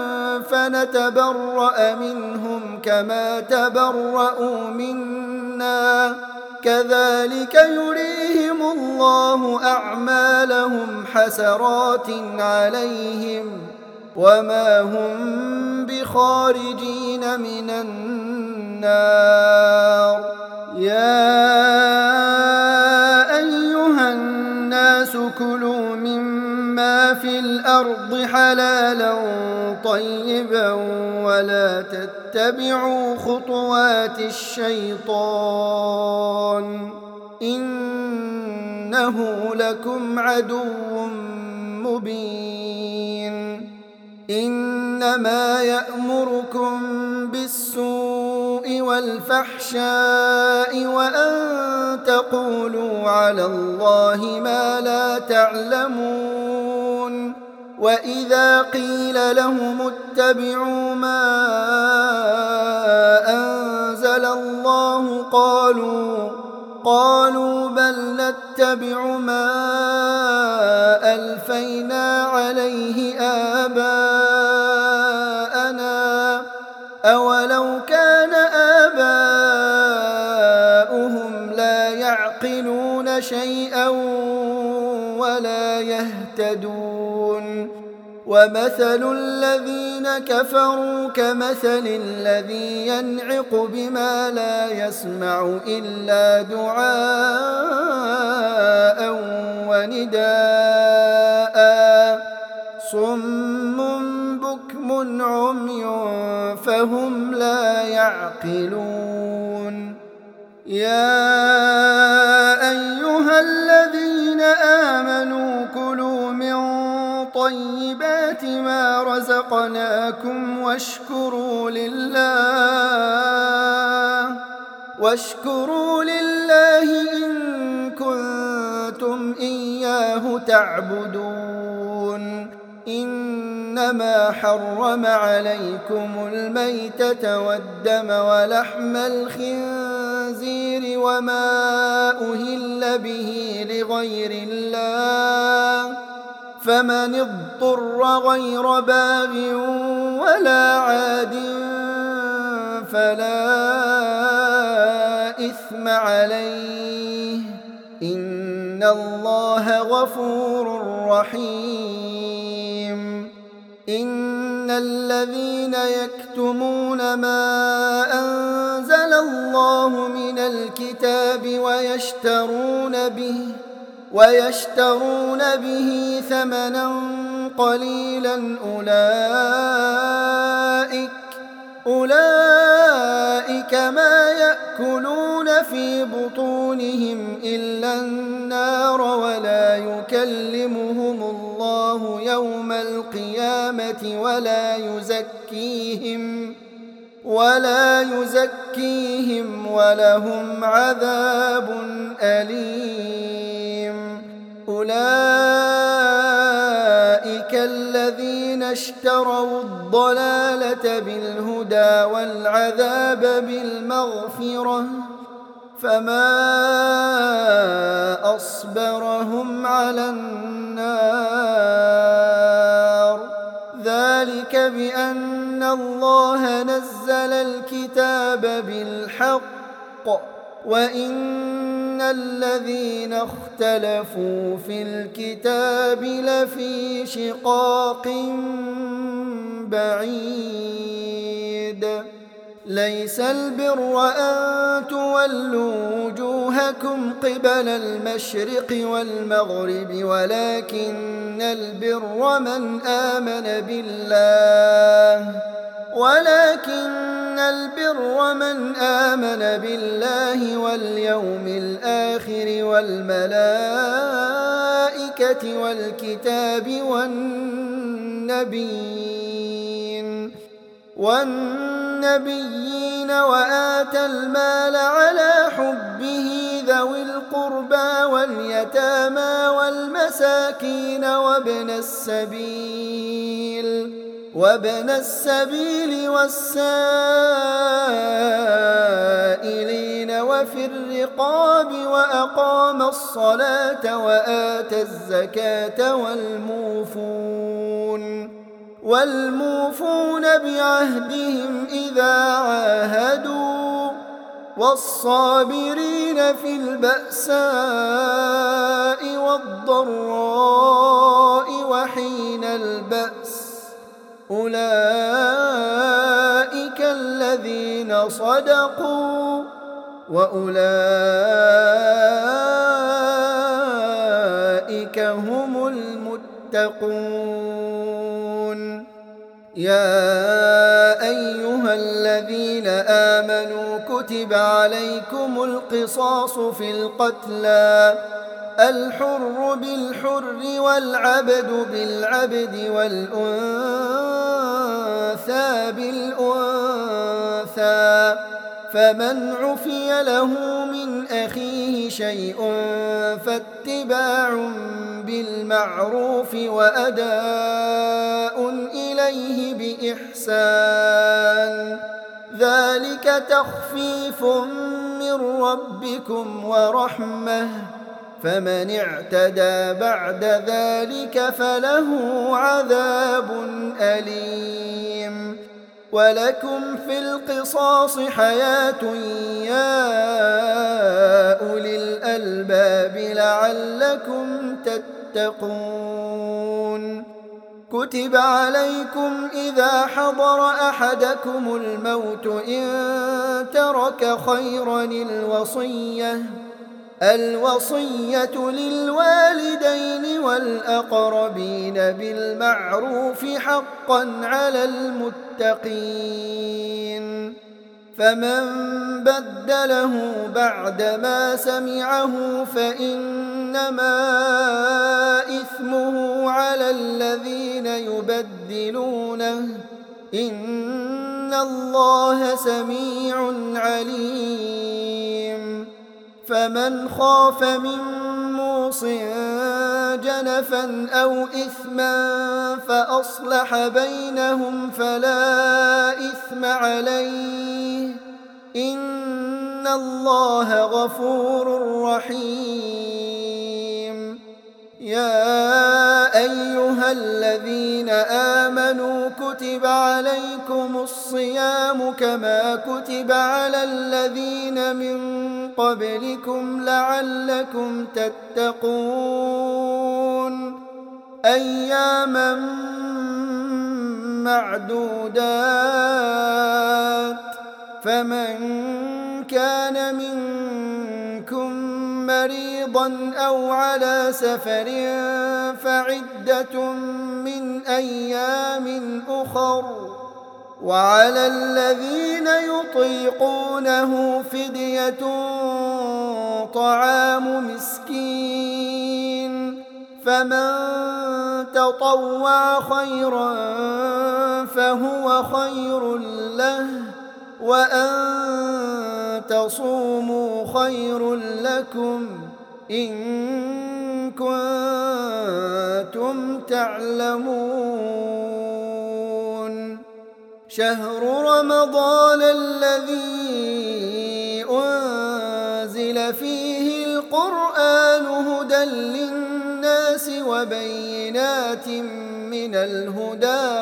فنتبرأ منهم كما تبرأوا منا كذلك يريهم الله أعمالهم حسرات عليهم وما هم بخارجين من النار. يا أيها الناس كلوا مما في الأرض حلالا طيبا ولا تتبعوا خطوات الشيطان إنه لكم عدو مبين. إنما يأمركم بالسوء والفحشاء وأن تقولوا على الله ما لا تعلمون. وإذا قيل لهم اتبعوا ما أنزل الله قالوا قالوا بل نتبع ما ألفينا عليه آباءنا أولو كان آباؤهم لا يعقلون شيئا ولا يهتدون. ومثل الذين كفروا كمثل الذي ينعق بما لا يسمع إلا دعاء ونداء صم بكم عمي فهم لا يعقلون. يا أيها الذين آمنوا كلوا من طيبات ما رزقناكم واشكروا لله واشكروا لله إن كنتم إياه تعبدون. إنما حرم عليكم الميتة والدم ولحم الخنزير وما أهل به لغير الله فمن اضطر غير باغ ولا عاد فلا إثم عليه إن الله غفور رحيم. إن الذين يكتمون ما أنزل الله من الكتاب ويشترون به ويشترون به ثمنا قليلا أولئك أولئك ما يأكلون في بطونهم إلا النار ولا يكلمهم الله يوم القيامة ولا يزكيهم ولا يزكيهم ولهم عذاب أليم. أولئك الذين اشتروا الضلالة بالهدى والعذاب بالمغفرة فما أصبرهم على النار. ذلك بأن الله نزل الكتاب بالحق وإن الذين اختلفوا في الكتاب لفي شقاق بعيد. ليس البر أن تولوا وجوهكم قبل المشرق والمغرب ولكن البر من آمن بالله ولكن البر من آمن بالله واليوم الآخر والملائكة والكتاب والنبيين والنبيين وآتى المال على حبه ذوي القربى واليتامى والمساكين وابن السبيل وابن السبيل والسائلين وفي الرقاب وأقام الصلاة وآتى الزكاة والموفون والموفون بعهدهم إذا عاهدوا والصابرين في البأساء والضراء وحين البأس أولئك الذين صدقوا وأولئك هم المتقون. يا أيها الذين آمنوا كتب عليكم القصاص في القتلى الحر بالحر والعبد بالعبد والأنثى بالأنثى فمن عفي له من أخيه شيء فاتباع بالمعروف وأداء إليه بإحسان ذلك تخفيف من ربكم ورحمة فمن اعتدى بعد ذلك فله عذاب أليم. ولكم في القصاص حياة يا أولي الألباب لعلكم تتقون. كتب عليكم إذا حضر أحدكم الموت إن ترك خيرا الوصية الوصية للوالدين والأقربين بالمعروف حقا على المتقين. فمن بدله بعدما سمعه فإنما إثمه على الذين يبدلونه إن الله سميع عليم. فمن خاف من موص جنفا أو إثما فأصلح بينهم فلا إثم عليه إن الله غفور رحيم. يا أيها الذين آمنوا كتب عليكم الصيام كما كتب على الذين من قبلكم لعلكم تتقون أياما معدودات فمن كان منكم مريضا أو على سفر فعدة من أيام أخر وعلى الذين يطيقونه فدية طعام مسكين فمن تطوع خيرا فهو خير له وأن تصوموا خير لكم إن كنتم تعلمون. شهر رمضان الذي أنزل فيه القرآن هدى للناس وبينات من الهدى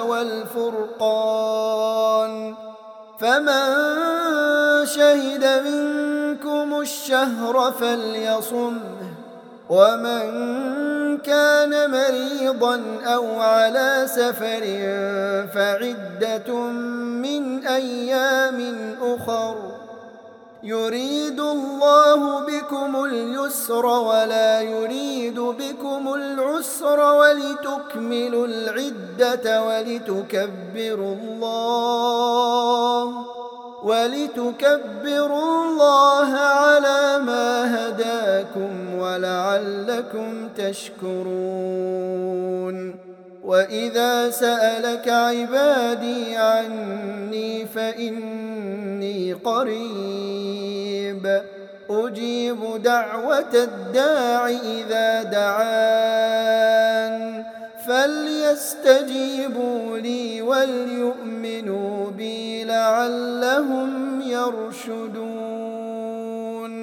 والفرقان فمن شهد منكم الشهر فليصمه ومن كان مريضا أو على سفر فعدة من أيام أخر يريد الله بكم اليسر ولا يريد بكم العسر ولتكملوا العدة ولتكبروا الله ولتكبروا الله على ما هداكم ولعلكم تشكرون. وإذا سألك عبادي عني فإني قريب أجيب دعوة الداع إذا دعان فليستجيبوا لي وليؤمنوا بي لعلهم يرشدون.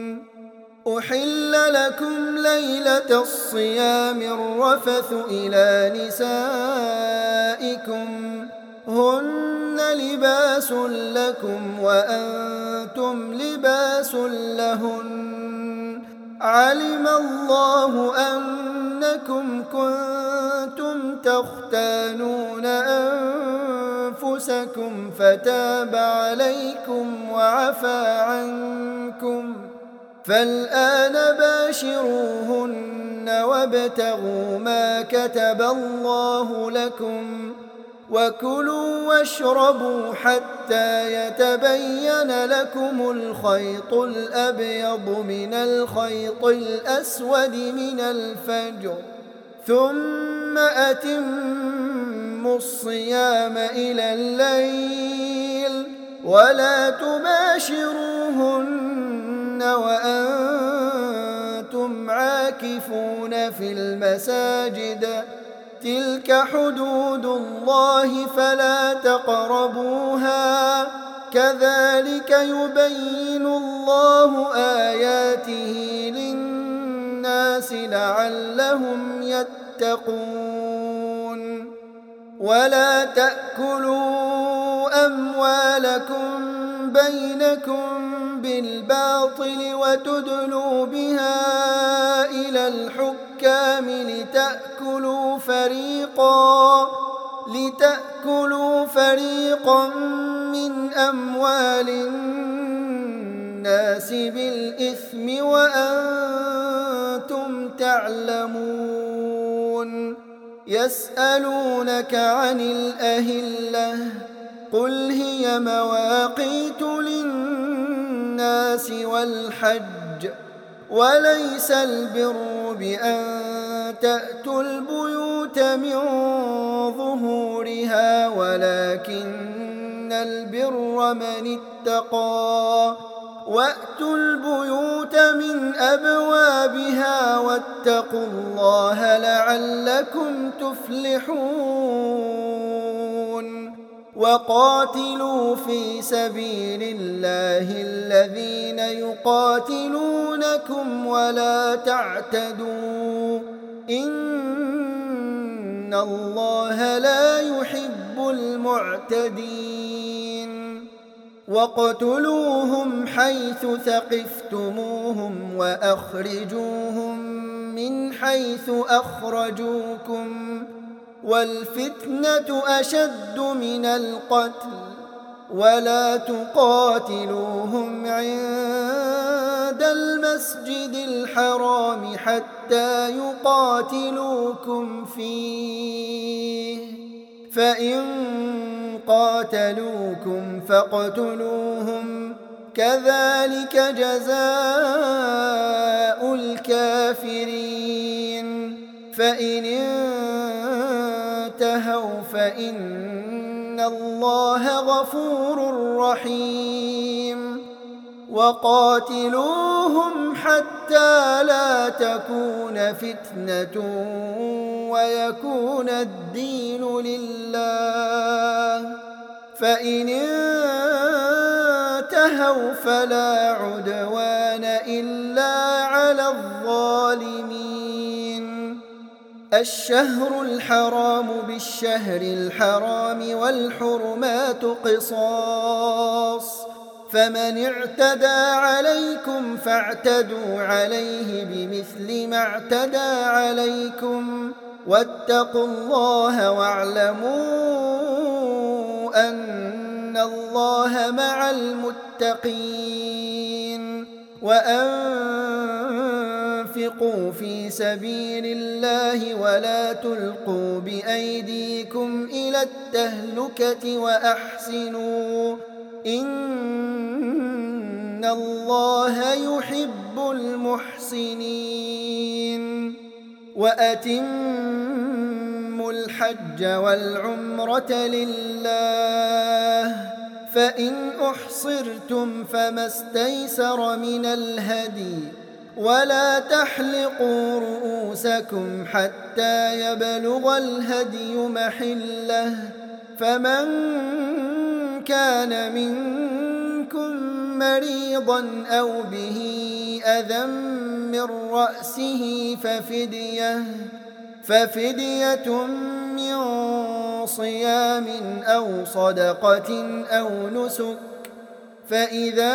أحل لكم ليلة الصيام الرفث إلى نسائكم هن لباس لكم وأنتم لباس لهن علم الله أنكم كنتم تختانون أنفسكم فتاب عليكم وعفى عنكم فالآن باشروهن وابتغوا ما كتب الله لكم وكلوا واشربوا حتى يتبين لكم الخيط الأبيض من الخيط الأسود من الفجر ثم أتموا الصيام إلى الليل ولا تباشروهن وأنتم عاكفون في المساجد تلك حدود الله فلا تقربوها كذلك يبين الله آياته للناس لعلهم يتقون ولا تأكلوا أموالكم بينكم بالباطل وتدلوا بها إلى الحكام لتأكلوا فريقا لتأكلوا فريقا من أموال الناس بالإثم وأنتم تعلمون يسألونك عن الأهلة قل هي مواقيت للناس والحج وليس البر بأن تأتوا البيوت من ظهورها ولكن البر من اتقى وأتوا البيوت من أبوابها واتقوا الله لعلكم تفلحون وقاتلوا في سبيل الله الذين يقاتلونكم ولا تعتدوا إن الله لا يحب المعتدين واقتلوهم حيث ثقفتموهم وأخرجوهم من حيث أخرجوكم والفتنة أشد من القتل ولا تقاتلوهم عند المسجد الحرام حتى يقاتلوكم فيه فإن قاتلوكم فاقتلوهم كذلك جزاء الكافرين فإن انتهوا فإن الله غفور رحيم وقاتلوهم حتى لا تكون فتنة ويكون الدين لله فإن انتهوا فلا عدوان إلا على الظالمين الشهر الحرام بالشهر الحرام والحرمات قصاص فمن اعتدى عليكم فاعتدوا عليه بمثل ما اعتدى عليكم واتقوا الله واعلموا أن الله مع المتقين وأنفقوا في سبيل الله ولا تلقوا بأيديكم إلى التهلكة وأحسنوا إن الله يحب المحسنين وأتموا الحج والعمرة لله فإن أحصرتم فما استيسر من الهدي ولا تحلقوا رؤوسكم حتى يبلغ الهدي محله فمن كان منكم مريضا أو به أذى من رأسه ففدية, ففدية من صيام أو صدقة أو نسك. فإذا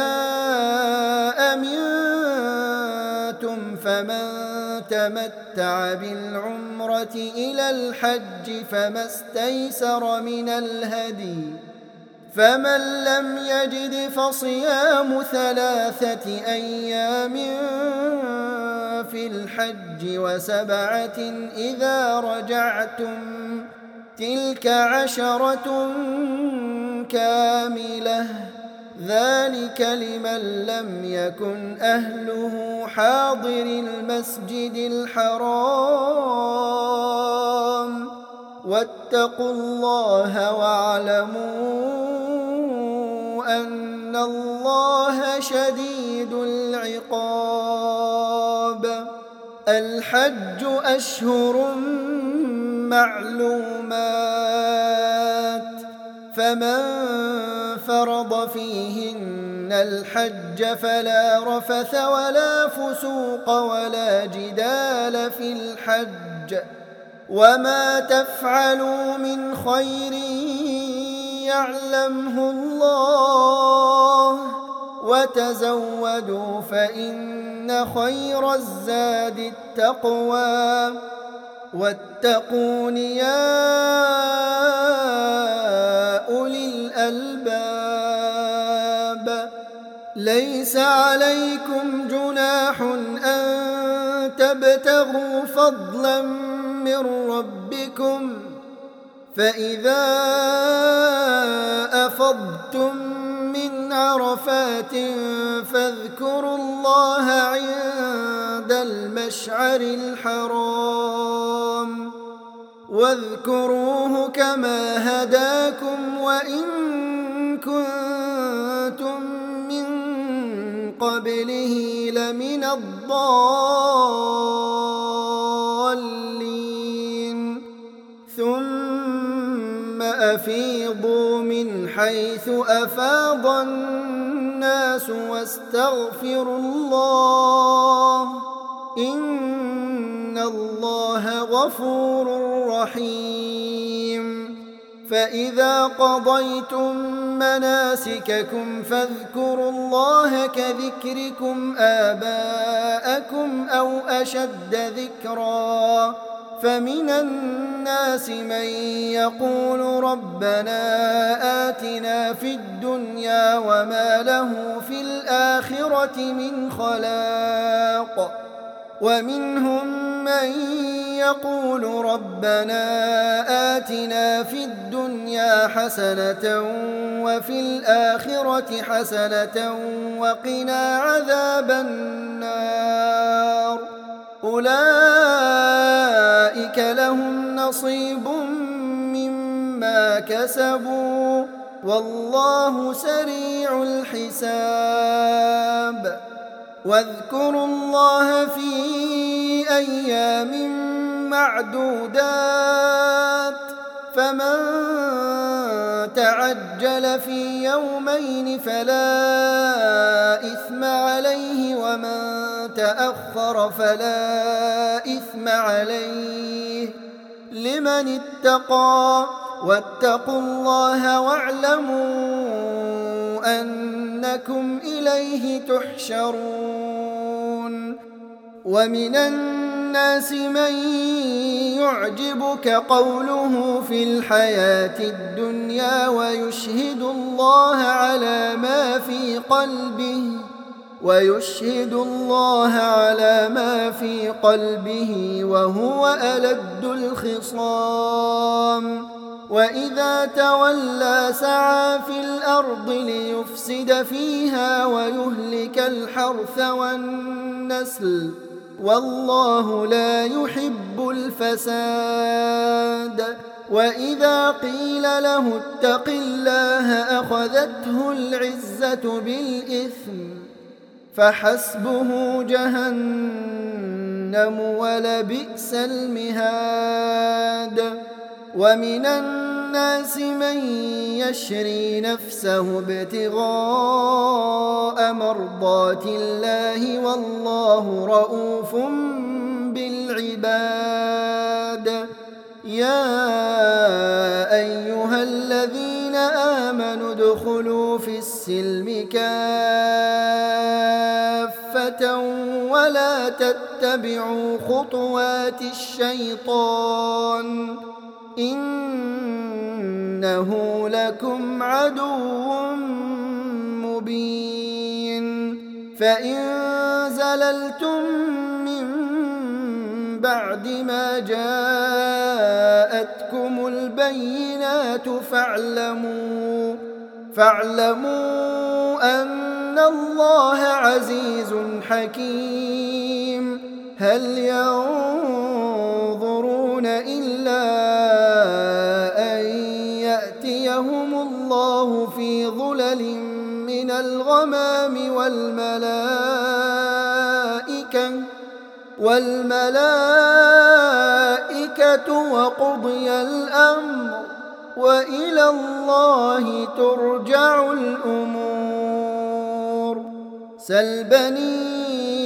أمنتم فمن تمتع بالعمرة إلى الحج فما استيسر من الهدي، فمن لم يجد فصيام ثلاثة أيام في الحج وسبعة إذا رجعتم تلك عشرة كاملة، ذلك لمن لم يكن أهله حاضر المسجد الحرام. واتقوا الله واعلموا أن الله شديد العقاب. الحج أشهر معلومات، فمن فرض فيهن الحج فلا رفث ولا فسوق ولا جدال في الحج، وما تفعلوا من خير يعلمه الله، وتزودوا فإن خير الزاد التقوى، واتقون يا أولي الألباب. ليس عليكم جناح أن تبتغوا فضلا من ربكم، فإذا أفضتم من عرفات فاذكروا الله عند المشعر الحرام، واذكروه كما هداكم وإن كنتم من قبله لمن الضالين. ثم أفيضوا من حيث أفاض الناس واستغفروا الله، إن الله غفور رحيم. فإذا قضيتم مناسككم فاذكروا الله كذكركم آباءكم أو أشد ذكرا، فمن الناس من يقول ربنا آتنا في الدنيا وما له في الآخرة من خلاق، ومنهم من يقول ربنا آتنا في الدنيا حسنة وفي الآخرة حسنة وقنا عذاب النار. أولئك لهم نصيب مما كسبوا والله سريع الحساب. واذكروا الله في أيام معدودات، فمن تعجل في يومين فلا إثم عليه ومن تأخر فلا إثم عليه لمن اتقى، واتقوا الله واعلموا أنكم إليه تحشرون. ومن الناس من يعجبك قوله في الحياة الدنيا ويشهد الله على ما في قلبه ويشهد الله على ما في قلبه وهو ألد الخصام. وإذا تولى سعى في الأرض ليفسد فيها ويهلك الحرث والنسل والله لا يحب الفساد. وإذا قيل له اتق الله أخذته العزة بالإثم فحسبه جهنم ولبئس المهاد. ومن الناس الناس من يشري نفسه ابتغاء مرضات الله والله رءوف بالعباد. يا أيها الذين آمنوا ادخلوا في السلم كافة ولا تتبعوا خطوات الشيطان إنه لكم عدو مبين. فإن زللتم من بعد ما جاءتكم البينات فاعلموا فاعلموا أن الله عزيز حكيم. هل ينظرون إلا أن يأتيهم الله في ظلل من الغمام والملائكة والملائكة وقضي الأمر وإلى الله ترجع الأمور. سل بني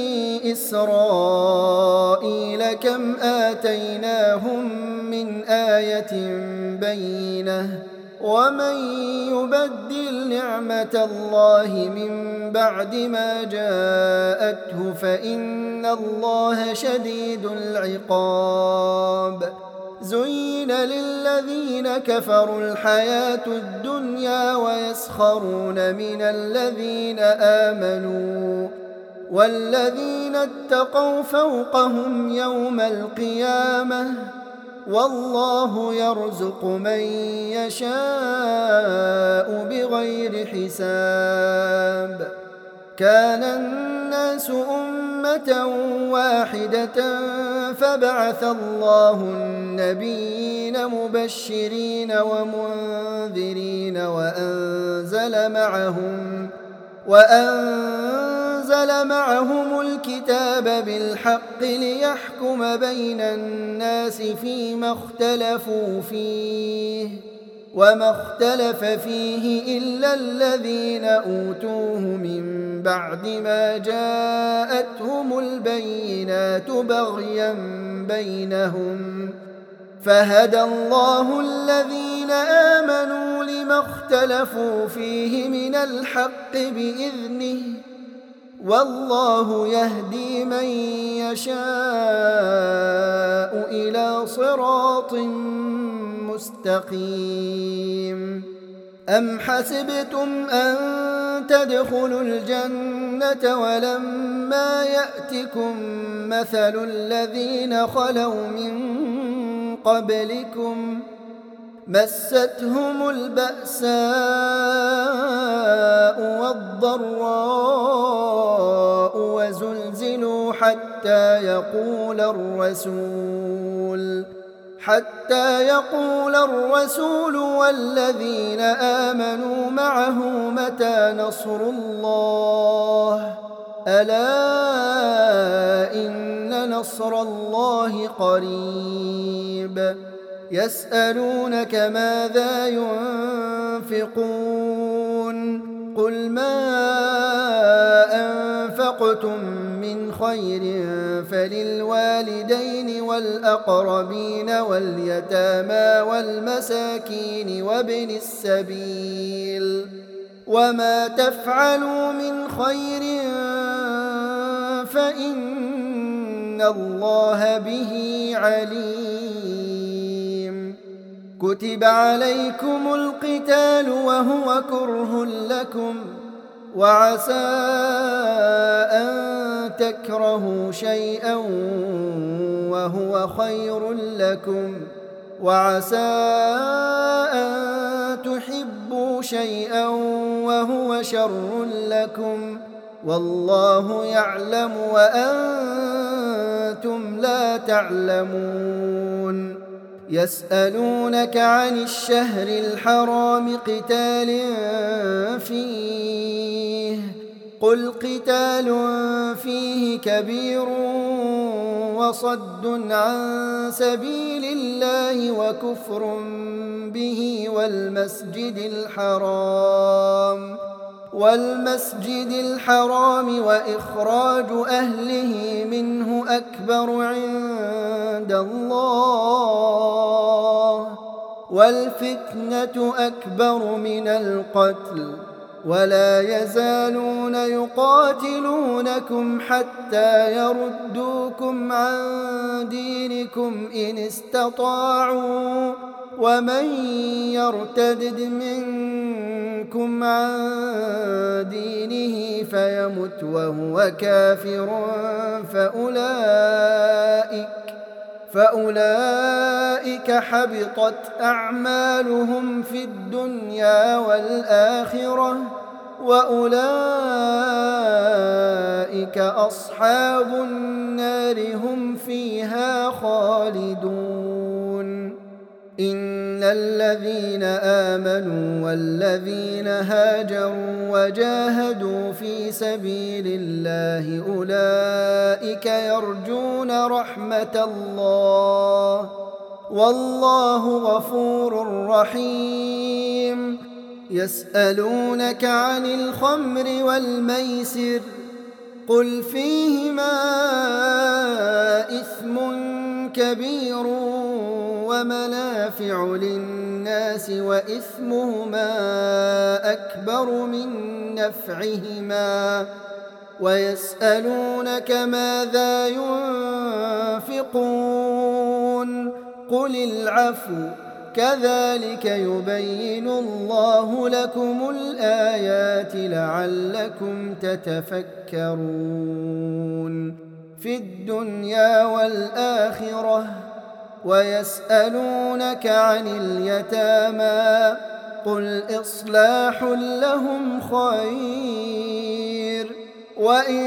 إسرائيل كم آتيناهم من آية بينة ومن يبدل نعمة الله من بعد ما جاءته فإن الله شديد العقاب. زين للذين كفروا الحياة الدنيا ويسخرون من الذين آمنوا والذين اتقوا فوقهم يوم القيامة والله يرزق من يشاء بغير حساب. كان الناس أمة واحدة فبعث الله النبيين مبشرين ومنذرين وأنزل معهم وأنزل معهم الكتاب بالحق ليحكم بين الناس فيما اختلفوا فيه وما اختلف فيه إلا الذين أوتوه من بعد ما جاءتهم البينات بغيا بينهم فهدى الله الذين آمنوا لما اختلفوا فيه من الحق بإذنه والله يهدي من يشاء إلى صراط مستقيم. أم حسبتم أن تدخلوا الجنة ولما يأتكم مثل الذين خلوا من قبلكم مستهم البأساء والضراء وزلزلوا حتى يقول الرسول حتى يقول الرسول والذين آمنوا معه متى نصر الله ألا إن نصر الله قريب. يسألونك ماذا ينفقون قل ما أنفقتم من خير فللوالدين والأقربين واليتامى والمساكين وابن السبيل وما تفعلوا من خير فإن الله به عليم. كتب عليكم القتال وهو كره لكم وعسى أن تكرهوا شيئا وهو خير لكم وعسى أن تحبوا شيئا وهو شر لكم والله يعلم وأنتم لا تعلمون. يسألونك عن الشهر الحرام قتال فيه قل قتال فيه كبير وصد عن سبيل الله وكفر به والمسجد الحرام والمسجد الحرام وإخراج أهله منه أكبر عند الله والفتنة أكبر من القتل ولا يزالون يقاتلونكم حتى يردوكم عن دينكم إن استطاعوا ومن يرتد منكم عن دينه فيمت وهو كافر فأولئك فأولئك حبطت أعمالهم في الدنيا والآخرة وأولئك أصحاب النار هم فيها خالدون إن الذين آمنوا والذين هاجروا وجاهدوا في سبيل الله أولئك يرجون رحمة الله والله غفور رحيم يسألونك عن الخمر والميسر قل فيهما إثم كبير ومنافع للناس وإثمهما أكبر من نفعهما ويسألونك ماذا ينفقون قل العفو كذلك يبين الله لكم الآيات لعلكم تتفكرون في الدنيا والآخرة ويسألونك عن اليتامى قل إصلاح لهم خير وإن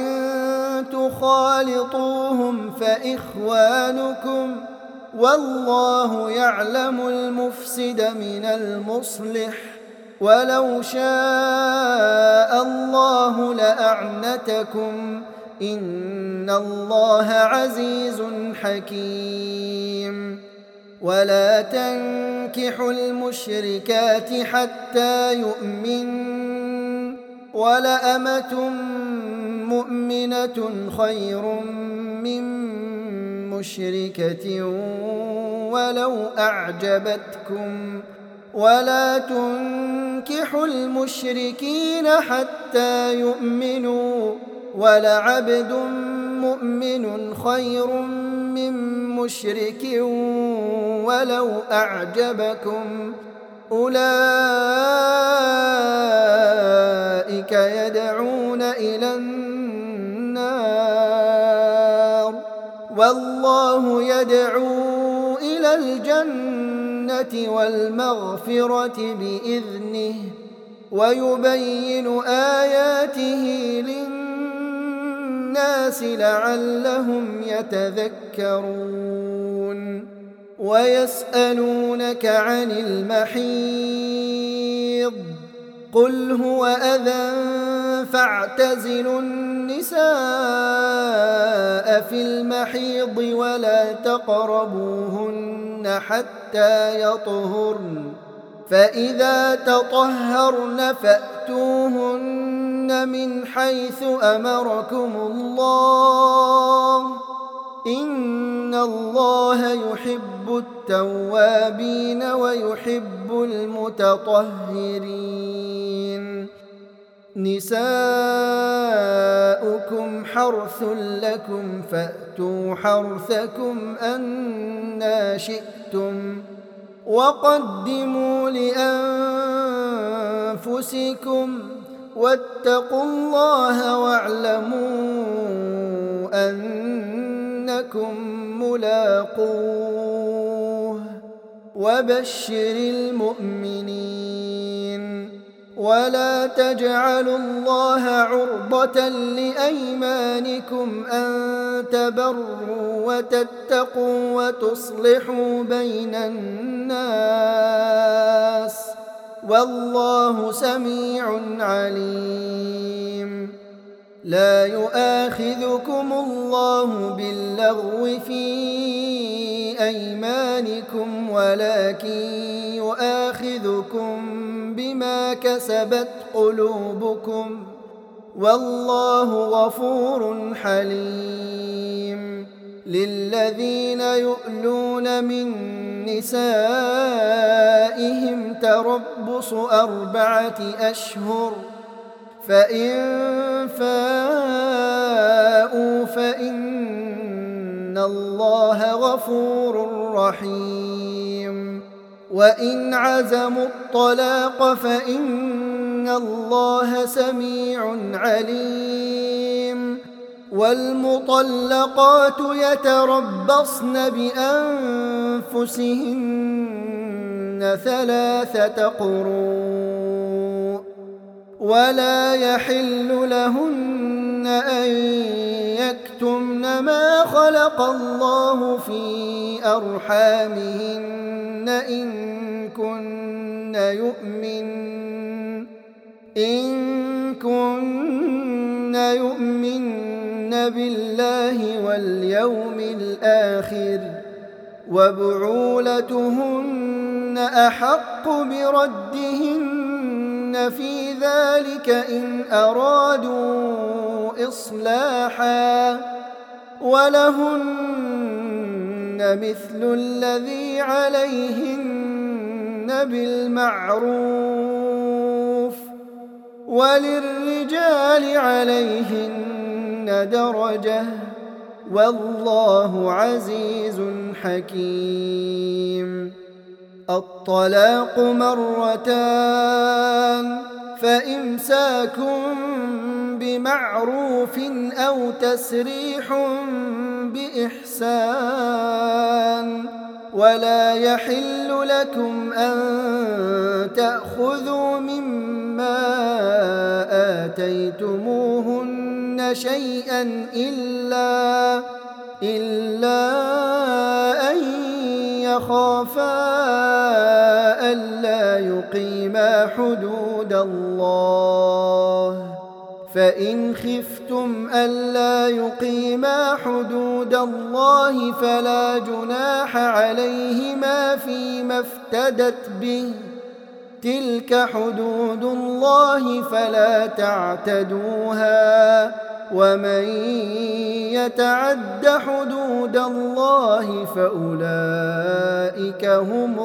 تخالطوهم فإخوانكم والله يعلم المفسد من المصلح ولو شاء الله لأعنتكم إن الله عزيز حكيم ولا تنكحوا المشركات حتى يؤمن ولأمة مؤمنة خير من مشركة ولو أعجبتكم ولا تنكحوا المشركين حتى يؤمنوا ولعبد مؤمن خير من مشرك ولو أعجبكم أولئك يدعون إلى النار والله يدعو إلى الجنة والمغفرة بإذنه ويبين آياته للناس لعلهم يتذكرون ويسألونك عن المحيض قل هو أذى فاعتزلوا النساء في المحيض ولا تقربوهن حتى يطهرن فإذا تطهرن فأتوهن من حيث أمركم الله إن الله يحب التوابين ويحب المتطهرين نساؤكم حرث لكم فأتوا حرثكم أنى شئتم وقدموا لأنفسكم واتقوا الله واعلموا أنكم ملاقوه وبشر المؤمنين ولا تجعلوا الله عرضة لأيمانكم أن تبروا وتتقوا وتصلحوا بين الناس والله سميع عليم لا يؤاخذكم الله باللغو في أيمانكم ولكن يؤاخذكم بما كسبت قلوبكم والله غفور حليم. للذين يؤلون من نسائهم تربص أربعة أشهر فإن فاءوا فإن الله غفور رحيم. وإن عزموا الطلاق فإن الله سميع عليم. والمطلقات يتربصن بأنفسهن ثلاثة قروء ولا يحل لهن أن يكتمن ما خلق الله في أرحامهن إن كن يؤمن إن كن يؤمن بالله واليوم الآخر وبعولتهن أحق بردهن في ذلك إن أرادوا إصلاحا ولهن مثل الذي عليهن بالمعروف وللرجال عليهن درجة والله عزيز حكيم. الطلاق مرتان فإمساك بمعروف أو تسريح بإحسان ولا يحل لكم أن تأخذوا مما آتيتموهن شيئا إلا إلا أن يخافا ألا يقيما حدود الله فإن خفتم ألا يقيما حدود الله فلا جناح عليهما فيما افتدت به تلك حدود الله فلا تعتدوها ومن يتعد حدود الله فأولئك هم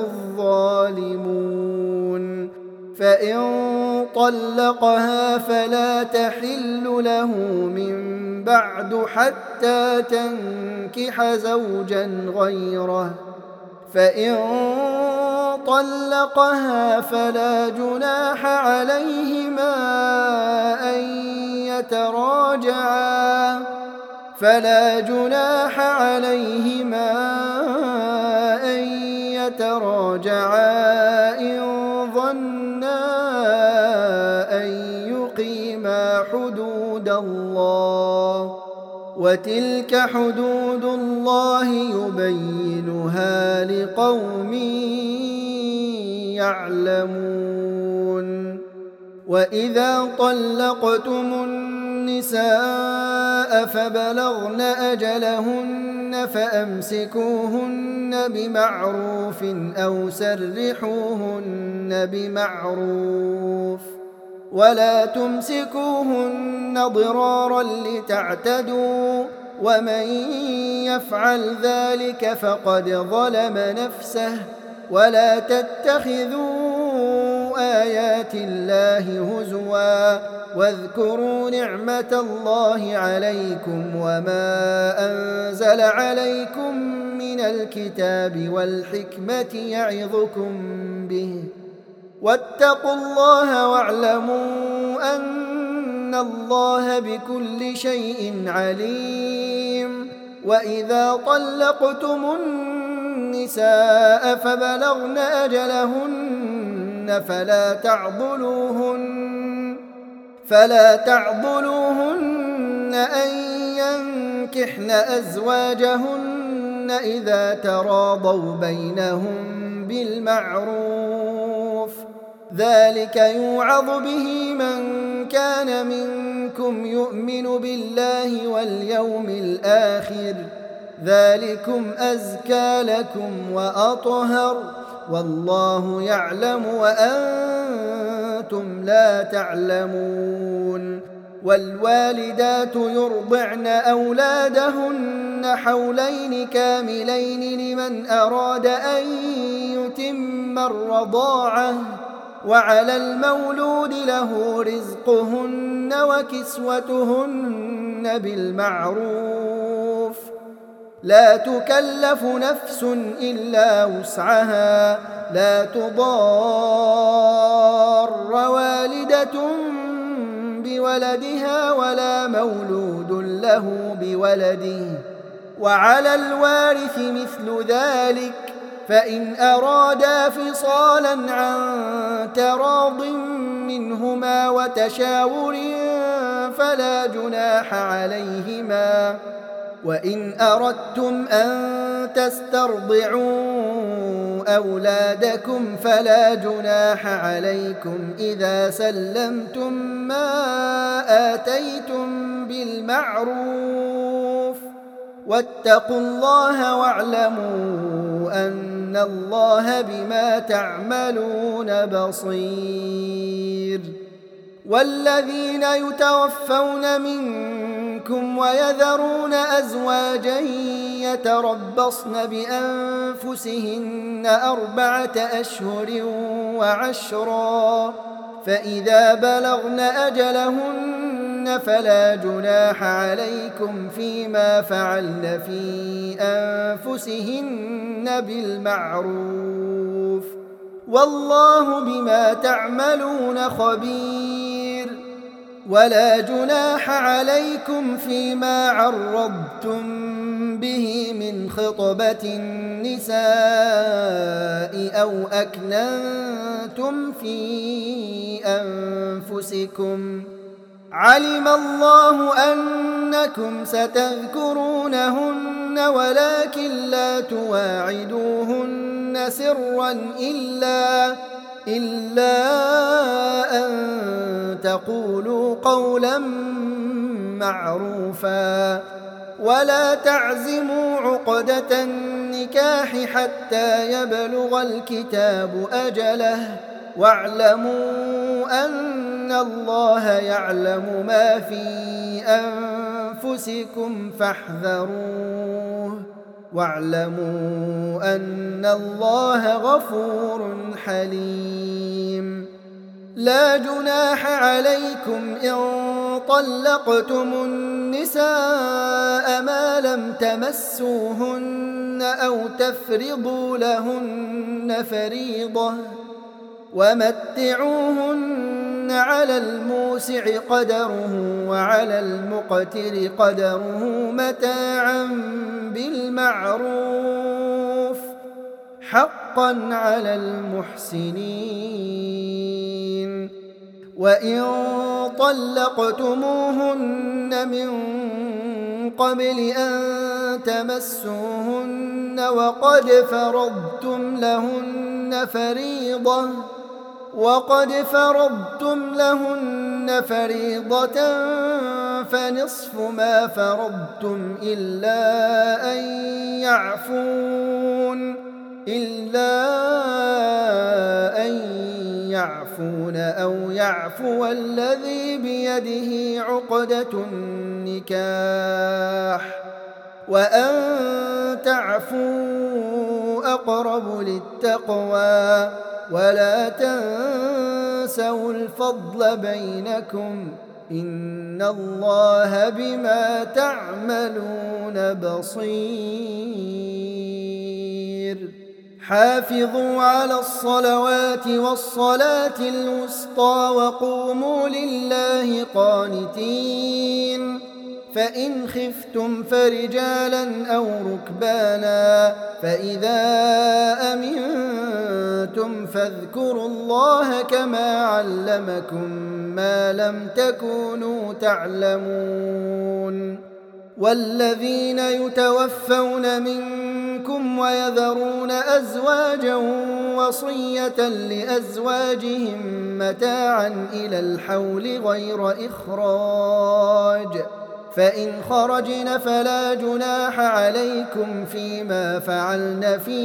الظالمون. فإن طلقها فلا تحل له من بعد حتى تنكح زوجا غيره فإن طلقها فلا جناح عليهما أن يتراجعا فلا جناح عليهما أن يتراجعا إن ظنا أن يقيما حدود الله وتلك حدود الله يبينها لقوم يعلمون. وإذا طلقتم النساء فبلغن أجلهن فأمسكوهن بمعروف أو سرحوهن بمعروف ولا تمسكوهن ضرارا لتعتدوا ومن يفعل ذلك فقد ظلم نفسه ولا تتخذوا آيات الله هزوا واذكروا نعمة الله عليكم وما أنزل عليكم من الكتاب والحكمة يعظكم به واتقوا الله واعلموا أن الله بكل شيء عليم. وإذا طلقتم النساء فبلغن أجلهن فلا تعضلوهن فلا تعضلوهن أن ينكحن أزواجهن إذا تراضوا بينهم بالمعروف ذلك يوعظ به من كان منكم يؤمن بالله واليوم الآخر ذلكم أزكى لكم وأطهر والله يعلم وأنتم لا تعلمون والوالدات يرضعن أولادهن حولين كاملين لمن أراد أن يتم الرضاعة وعلى المولود له رزقهن وكسوتهن بالمعروف لا تكلف نفس إلا وسعها لا تضار والدة بولدها ولا مولود له بولده وعلى الوارث مثل ذلك فإن أرادا فصالا عن تراض منهما وتشاور فلا جناح عليهما وإن أردتم أن تسترضعوا أولادكم فلا جناح عليكم إذا سلمتم ما آتيتم بالمعروف واتقوا الله واعلموا أن الله بما تعملون بصير والذين يتوفون منكم ويذرون أزواجا يتربصن بأنفسهن أربعة أشهر وعشرا فإذا بلغن أجلهن فلا جناح عليكم فيما فعلن في أنفسهن بالمعروف والله بما تعملون خبير ولا جناح عليكم فيما عرضتم به من خطبة النساء أو أكننتم في أنفسكم علم الله أنكم ستذكرونهن ولكن لا تواعدوهن سرا إلا إلا أن تقولوا قولا معروفا ولا تعزموا عقدة النكاح حتى يبلغ الكتاب أجله واعلموا أن الله يعلم ما في أنفسكم فاحذروه واعلموا أن الله غفور حليم لا جناح عليكم إن طلقتم النساء ما لم تمسوهن أو تفرضوا لهن فريضة ومتعوهن على الموسع قدره وعلى المقتر قدره متاعا بالمعروف حقا على المحسنين وإن طلقتموهن من قبل أن تمسوهن وقد فرضتم لهن فريضة وقد فرضتم لهن فريضة فنصف ما فرضتم إلا أن يعفون إلا أن يعفون أو يعفو الذي بيده عقدة النكاح وأن تعفوا أقرب للتقوى ولا تنسوا الفضل بينكم إن الله بما تعملون بصير حافظوا على الصلوات والصلاة الوسطى وقوموا لله قانتين فإن خفتم فرجالا أو ركبانا فإذا أمنتم فاذكروا الله كما علمكم ما لم تكونوا تعلمون والذين يتوفون منكم ويذرون أزواجا وصية لأزواجهم متاعا إلى الحول غير إخراج، فإن خرجن فلا جناح عليكم فيما فعلن في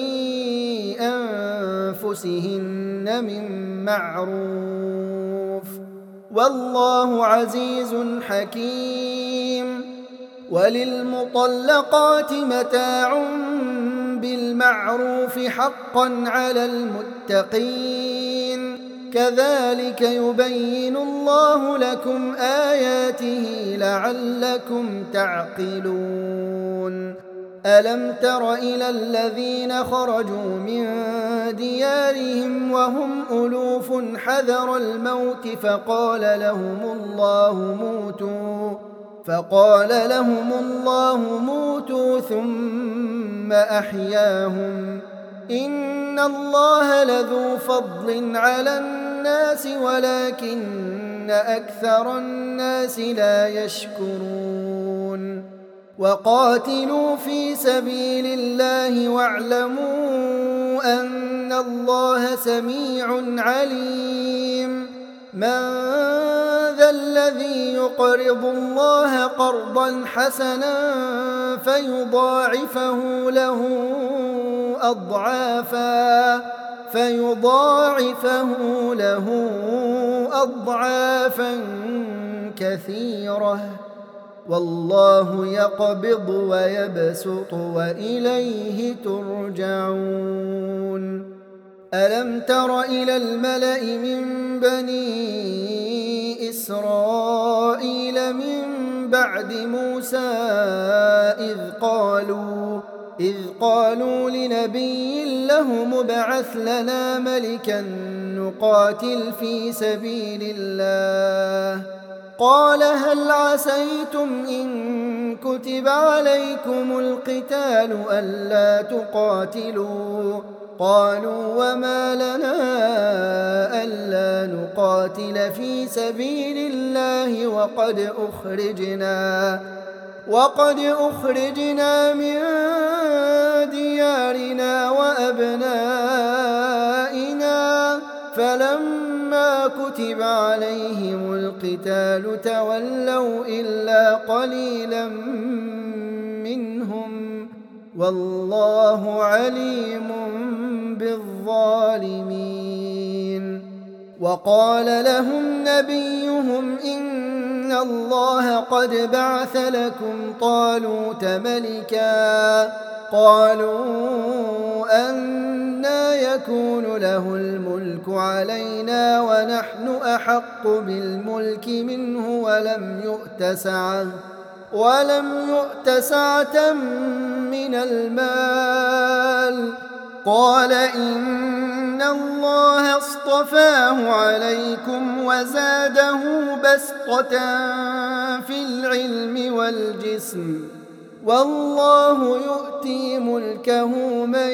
أنفسهن من معروف، والله عزيز حكيم. وللمطلقات متاع بالمعروف حقا على المتقين، كذلك يبين الله لكم آياته لعلكم تعقلون. ألم تر إلى الذين خرجوا من ديارهم وهم ألوف حذر الموت فقال لهم الله موتوا فقال لهم الله موتوا ثم أحياهم، إن الله لذو فضل على الناس ولكن أكثر الناس لا يشكرون. وقاتلوا في سبيل الله واعلموا أن الله سميع عليم. من ذا الذي يقرض الله قرضا حسنا فيضاعفه له أضعافا فيضاعفه له أضعافا كثيرة، والله يقبض ويبسط وإليه ترجعون. ألم تر إلى الملأ من بني إسرائيل من بعد موسى إذ قالوا إذ قالوا لنبي له مبعث لنا ملكا نقاتل في سبيل الله، قال هل عسيتم إن كتب عليكم القتال ألا تقاتلوا؟ قالوا وما لنا ألا نقاتل في سبيل الله وقد أخرجنا وقد أخرجنا من ديارنا وأبنائنا، فلما كتب عليهم القتال تولوا إلا قليلا منهم، والله عليم بالظالمين. وقال لهم نبيهم إن الله قد بعث لكم طالوت ملكا، قالوا أنى يكون له الملك علينا ونحن أحق بالملك منه ولم يؤت سعة ولم يؤت سعة من المال، قال إن الله اصطفاه عليكم وزاده بسطة في العلم والجسم، والله يؤتي ملكه من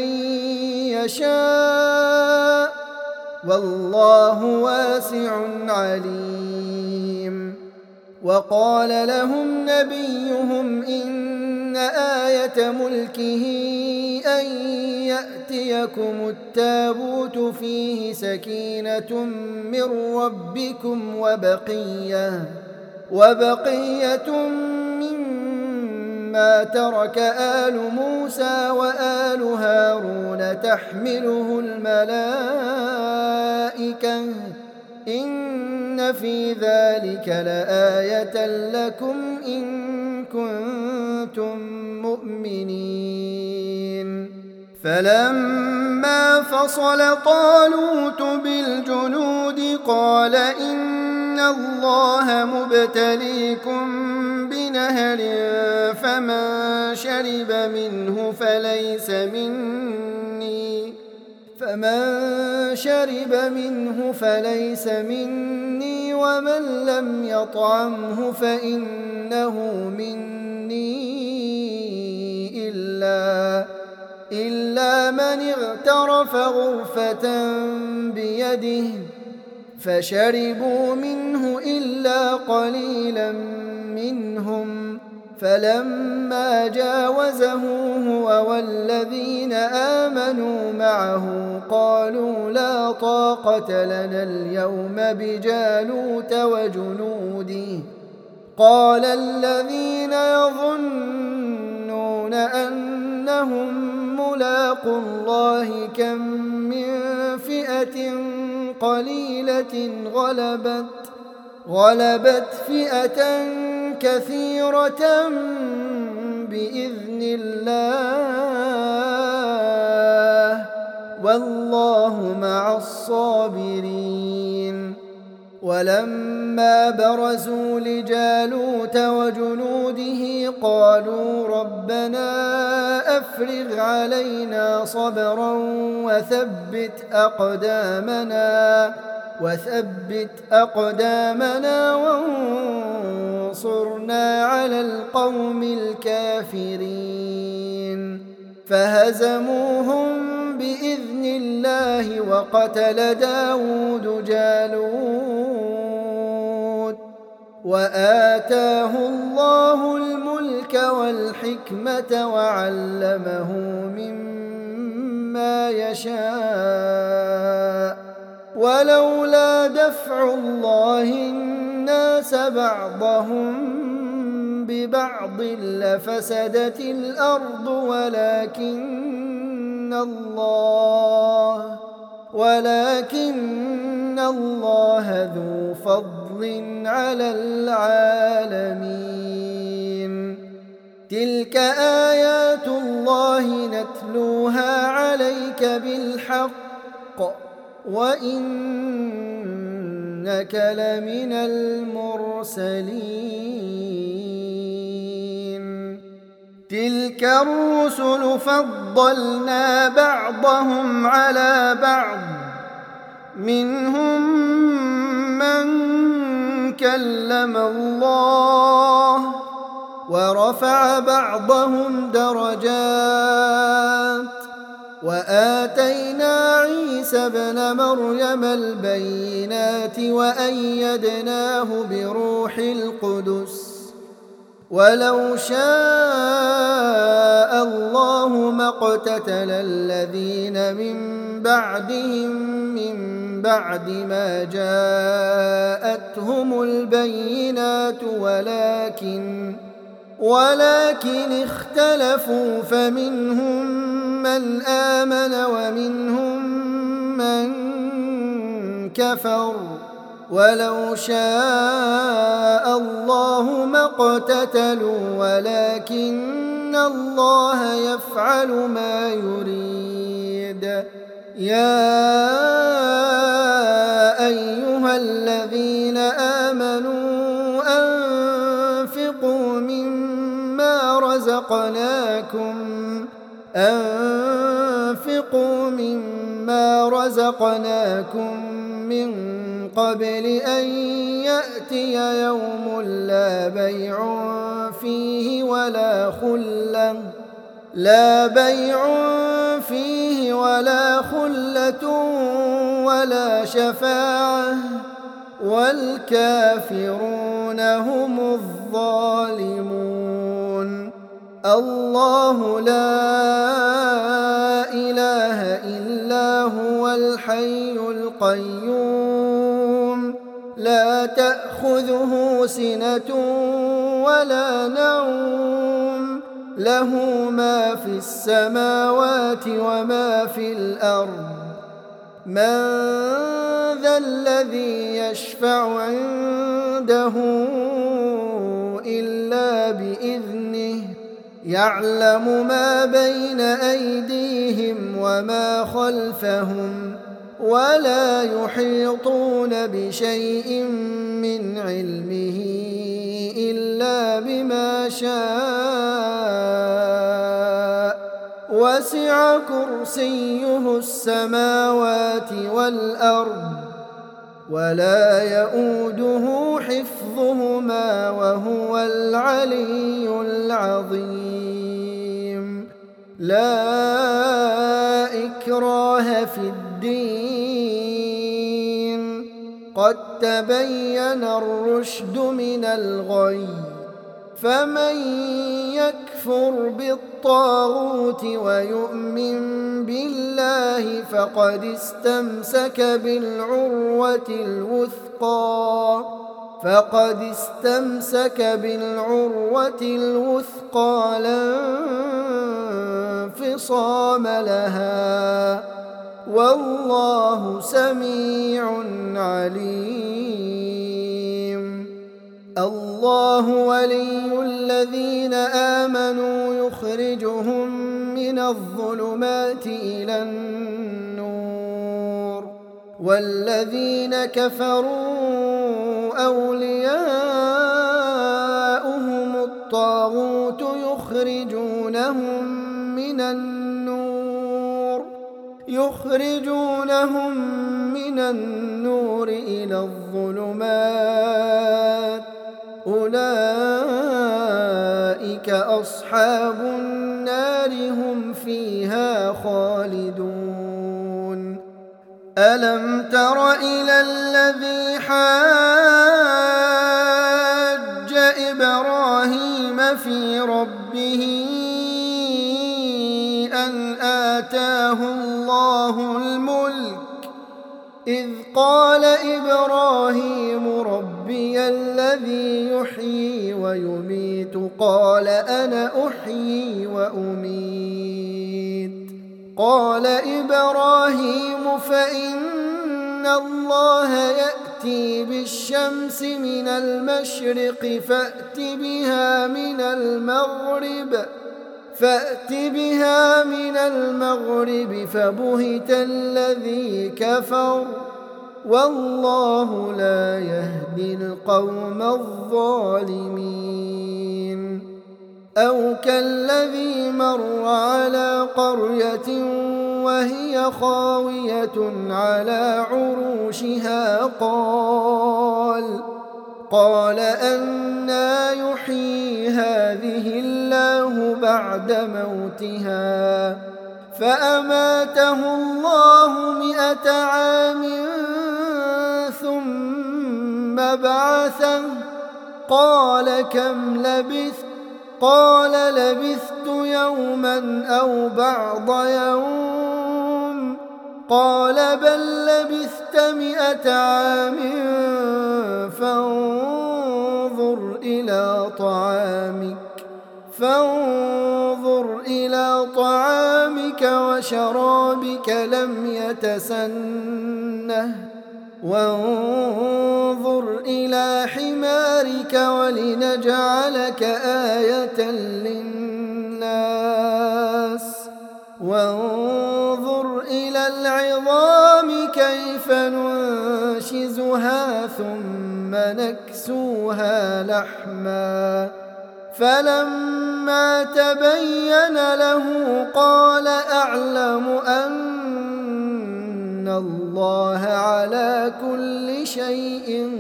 يشاء، والله واسع عليم. وقال لهم نبيهم إن آية ملكه أن يأتيكم التابوت فيه سكينة من ربكم وبقية وبقية مما ترك آل موسى وآل هارون تحمله الملائكة، إن في ذلك لآية لكم إن كنتم مؤمنين. فلما فصل طالوت بالجنود قال إن الله مبتليكم بنهر فمن شرب منه فليس مني فمن شرب منه فليس مني ومن لم يطعمه فإنه مني إلا إلا من اغترف غرفة بيده، فشربوا منه إلا قليلا منهم، فلما جاوزه هو والذين آمنوا معه قالوا لا طاقة لنا اليوم بجالوت وجنوده قال الذين يظنون أنهم ملاقو الله كم من فئة قليلة غلبت غلبت فئة كثيرة بإذن الله والله مع الصابرين. ولما برزوا لجالوت وجنوده قالوا ربنا أفرغ علينا صبرا وثبت أقدامنا وثبت أقدامنا وانصرنا على القوم الكافرين. فهزموهم بإذن الله وقتل داود جالوت وآتاه الله الملك والحكمة وعلمه مما يشاء ولولا دفع الله الناس بعضهم ببعض لفسدت الأرض ولكن الله ولكن الله ذو فضل على العالمين. تلك آيات الله نتلوها عليك بالحق وإنك لمن المرسلين. تلك الرسل فضلنا بعضهم على بعض منهم من كلم الله ورفع بعضهم درجات وآتينا عيسى ابن مريم البينات وأيدناه بروح القدس ولو شاء الله ما اقتتل الذين من بعدهم من بعد ما جاءتهم البينات ولكن ولكن اختلفوا فمنهم من آمن ومنهم من كفر ولو شاء الله ما اقتتلوا ولكن الله يفعل ما يريد. يا أيها الذين آمنوا أنفقوا مما رزقناكم أنفقوا مما رزقناكم من قبل أن يأتي يوم لا بيع فيه ولا خلة لا بيع فيه ولا خلة ولا شفاعة والكافرون هم الظالمون. الله لا إله إلا هو الحي القيوم لا تأخذه سنة ولا نوم له ما في السماوات وما في الأرض. من ذا الذي يشفع عنده إلا بإذنه يعلم ما بين أيديهم وما خلفهم ولا يحيطون بشيء من علمه إلا بما شاء وسع كرسيه السماوات والأرض ولا يؤوده حفظهما وهو العلي العظيم. لا إكراه في الدين قد تبين الرشد من الغي فمن يكفر بالطاغوت ويؤمن بالله فقد استمسك بالعروة الوثقى فقد استمسك بالعروة الوثقى لا انفصام لها والله سميع عليم. الله ولي الذين آمنوا يخرجهم من الظلمات إلى النور والذين كفروا أولياؤهم الطاغوت يخرجونهم من النور يخرجونهم من النور إلى الظلمات أولئك أصحاب النار هم فيها خالدون. ألم تر إلى الذي حاج إبراهيم في ربه أن آتاه الله الملك إذ قال إبراهيم ربي الذي يحيي ويميت قال أنا أحيي وأميت قال إبراهيم فإن الله يأتي بالشمس من المشرق فأت بها من المغرب فأت بها من المغرب فبهت الذي كفر والله لا يهدي القوم الظالمين. أو كالذي مر على قرية وهي خاوية على عروشها قال قال أنى يحيي هذه الله بعد موتها فأماته الله مئة عام ثم بعثه قال كم لبثت قال لبثت يوما أو بعض يوم قال بل لبثت مئة عام فانظر إلى طعامك فانظر إلى طعامك وشرابك لم يتسنه وانظر إلى حمارك ولنجعلك آية للناس وانظر إلى العظام كيف ننشزها ثم نكسوها لحما فلما تبين له قال أعلم أن الله على كل شيء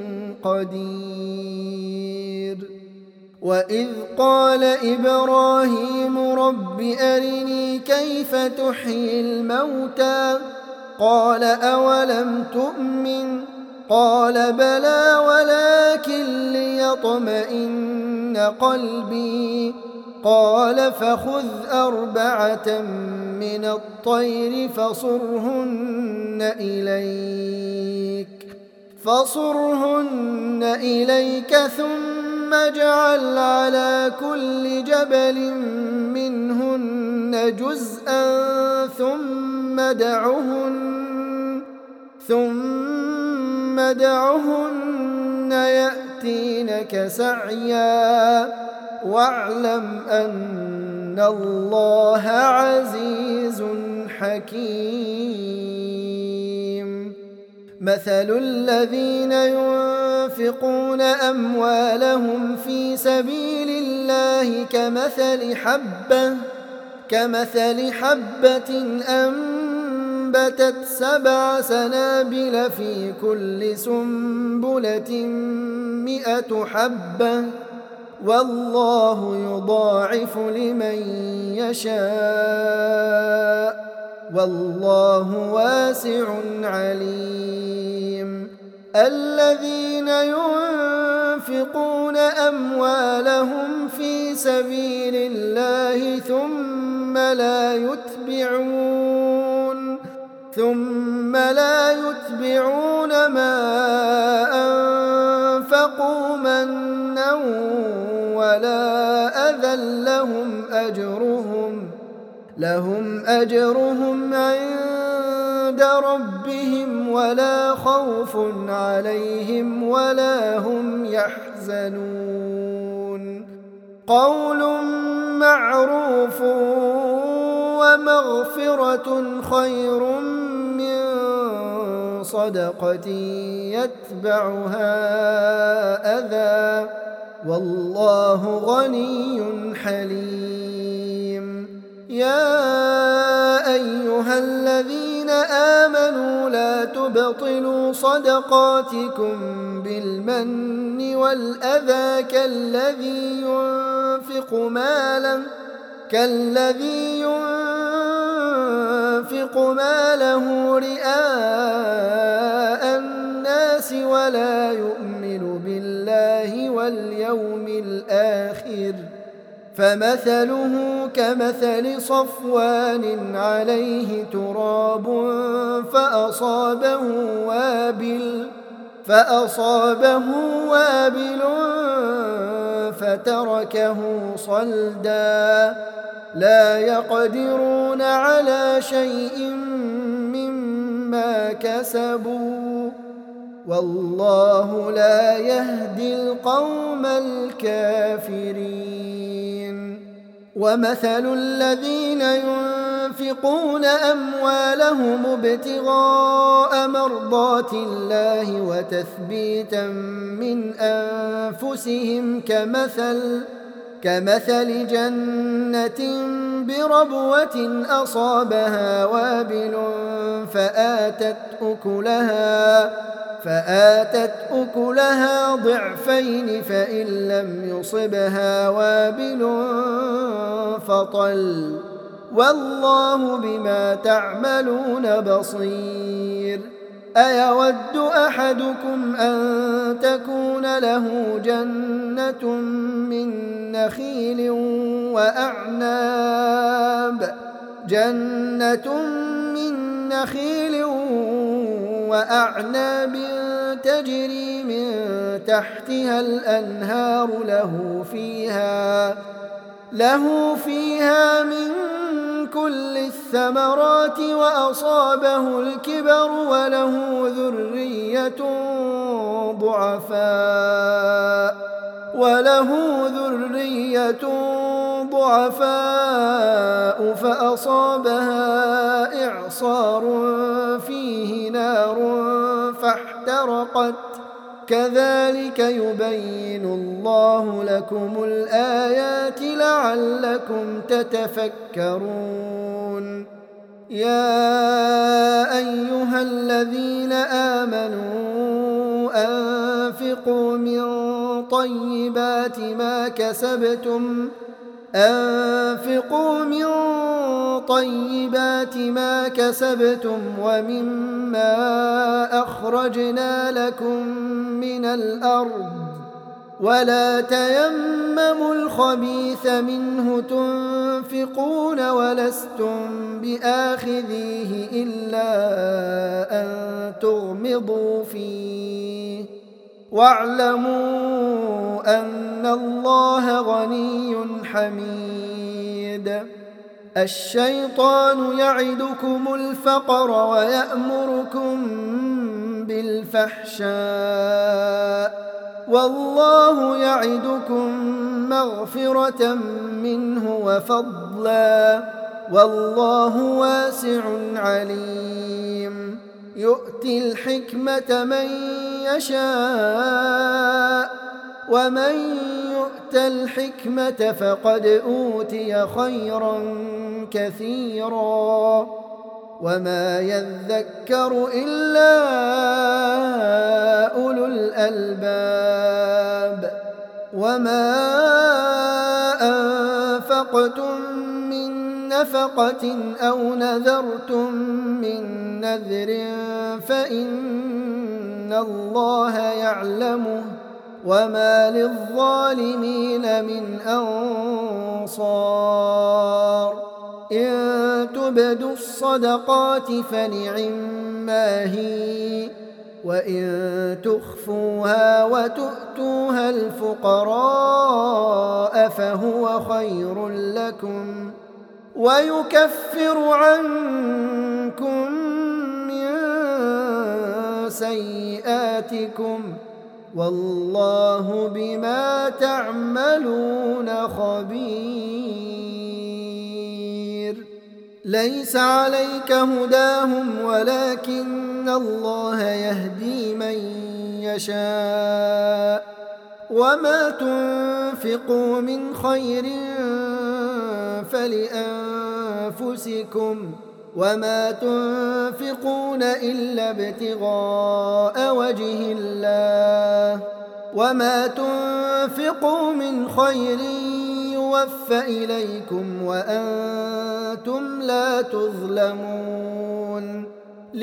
قدير. وإذ قال إبراهيم رب أرني كيف تحيي الموتى قال أولم تؤمن قال بلى ولكن ليطمئن قلبي قال فخذ أربعة من الطير فصرهن إليك فصرهن إليك ثم اجعل على كل جبل منهن جزءا ثم دعهن ثم دعهن يأتينك سعيا واعلم أن الله عزيز حكيم. مثل الذين ينفقون أموالهم في سبيل الله كمثل حبة كمثل حبة أنبتت سبع سنابل في كل سنبلة مئة حبة والله يضاعف لمن يشاء والله واسع عليم. الذين ينفقون ينفقون أموالهم في سبيل الله ثم لا يتبعون ثم لا يتبعون ما أنفقوا منا ولا أذى لهم أجرهم لهم أجرهم عند ربهم ولا خوف عليهم ولا هم يحزنون قول معروف ومغفرة خير من صدقة يتبعها أذى والله غني حليم يا أيها الذين آمنوا لا تبطلوا صدقاتكم بالمن والأذى كالذي ينفق ماله كالذي ينفق ماله رئاء الناس ولا يؤمن بالله واليوم الآخر فمثله كمثل صفوان عليه تراب فأصابه وابل فأصابه وابل فتركه صلدا لا يقدرون على شيء مما كسبوا والله لا يهدي القوم الكافرين ومثل الذين ينفقون أموالهم ابتغاء مرضات الله وتثبيتا من أنفسهم كمثل كمثل جنة بربوة أصابها وابل فآتت أكلها فآتت أكلها ضعفين فإن لم يصبها وابل فطل والله بما تعملون بصير أيود أحدكم أن تكون له جنة من نخيل وأعناب جنة من نخيل وأعناب تجري من تحتها الأنهار له فيها له فيها من كل الثمرات وأصابه الكبر وله ذرية ضعفاء وله ذرية ضعفاء فأصابها إعصار فيه نار فاحترقت كذلك يبين الله لكم الآيات لعلكم تتفكرون يا أيها الذين آمنوا أنفقوا من طيبات ما كسبتم أنفقوا من طيبات ما كسبتم ومما أخرجنا لكم من الأرض ولا تيمموا الخبيث منه تنفقون ولستم بآخذيه إلا أن تغمضوا فيه واعلموا أن الله غني حميد الشيطان يعدكم الفقر ويأمركم بالفحشاء والله يعدكم مغفرة منه وفضلا والله واسع عليم يؤتي الحكمة من يشاء ومن يؤت الحكمة فقد أوتي خيرا كثيرا وما يذكر إلا أولو الألباب وما أنفقتم من نفقة أو نذرتم من نذر فإن الله يعلمه وما للظالمين من أنصار إن تبدوا الصدقات فنعما هي وإن تخفوها وتؤتوها الفقراء فهو خير لكم ويكفر عنكم من سيئاتكم والله بما تعملون خبير. ليس عليك هداهم ولكن الله يهدي من يشاء وما تنفقوا من خير فلأنفسكم وما تنفقون إلا ابتغاء وجه الله وما تنفقوا من خير يوفى إليكم وأنتم لا تظلمون.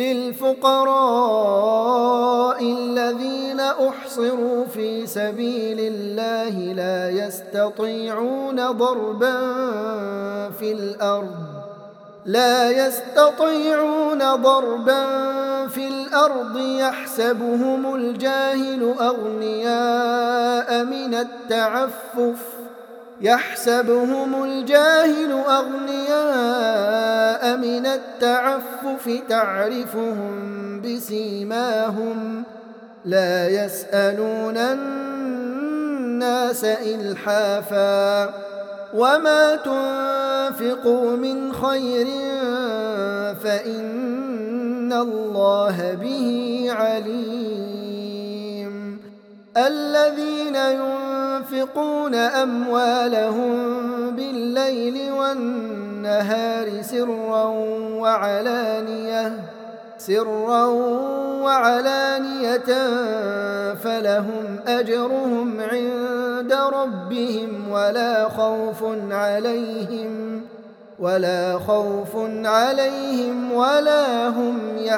للفقراء الذين أحصروا في سبيل الله لا يستطيعون ضربا في الأرض لا يستطيعون ضربا في الأرض يحسبهم الجاهل أغنياء من التعفف يحسبهم الجاهل أغنياء من التعفف تعرفهم بسيماهم لا يسألون الناس إلحافا وما تنفقوا من خير فإن الله به عليم. الذين ينفقون أموالهم بالليل والنهار سرا وعلانية سرا وعلانية فلهم أجرهم عند ربهم ولا خوف عليهم ولا خوف عليهم ولا هم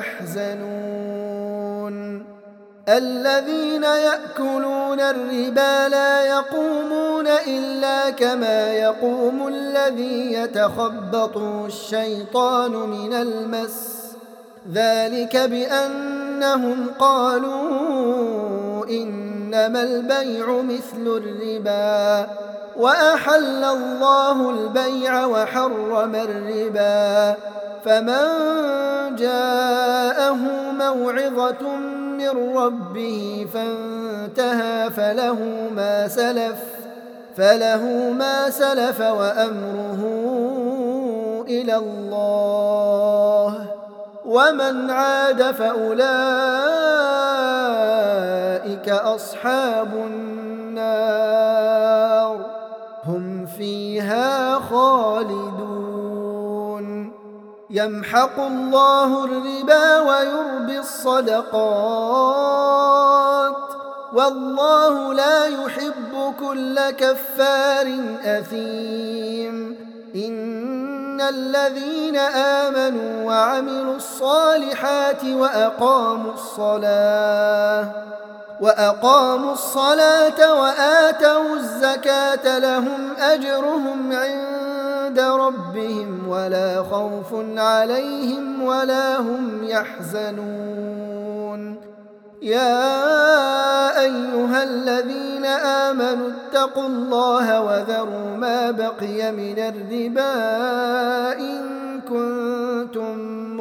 يحزنون. الذين يأكلون الربا لا يقومون إلا كما يقوم الذي يتخبطه الشيطان من المس ذلك بأنهم قالوا إنما البيع مثل الربا وأحل الله البيع وحرم الربا فمن جاءه موعظة من ربه فانتهى فله ما سلف فله ما سلف وأمره إلى الله ومن عاد فأولئك أصحاب النار هم فيها خالدون. يمحق الله الربا ويربي الصدقات والله لا يحب كل كفار أثيم. إن الذين آمنوا وعملوا الصالحات وأقاموا الصلاة وأقاموا الصلاة وآتوا الزكاة لهم أجرهم عند ربهم ولا خوف عليهم ولا هم يحزنون. يا أيها الذين آمنوا اتقوا الله وذروا ما بقي من الربا إن كنتم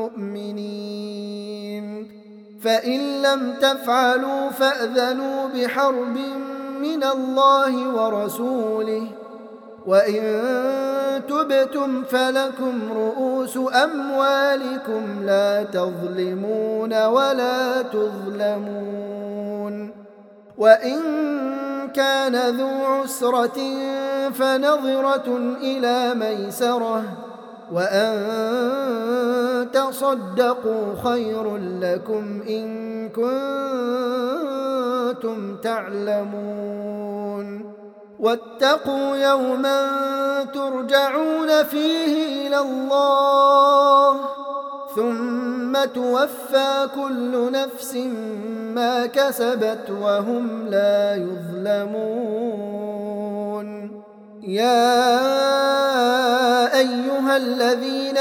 مؤمنين فإن لم تفعلوا فأذنوا بحرب من الله ورسوله وإن تبتم فلكم رؤوس أموالكم لا تظلمون ولا تظلمون. وإن كان ذو عسرة فنظرة إلى ميسرة وأن تصدقوا خير لكم إن كنتم تعلمون. واتقوا يوما ترجعون فيه إلى الله ثم توفى كل نفس ما كسبت وهم لا يظلمون. يا أيها الذين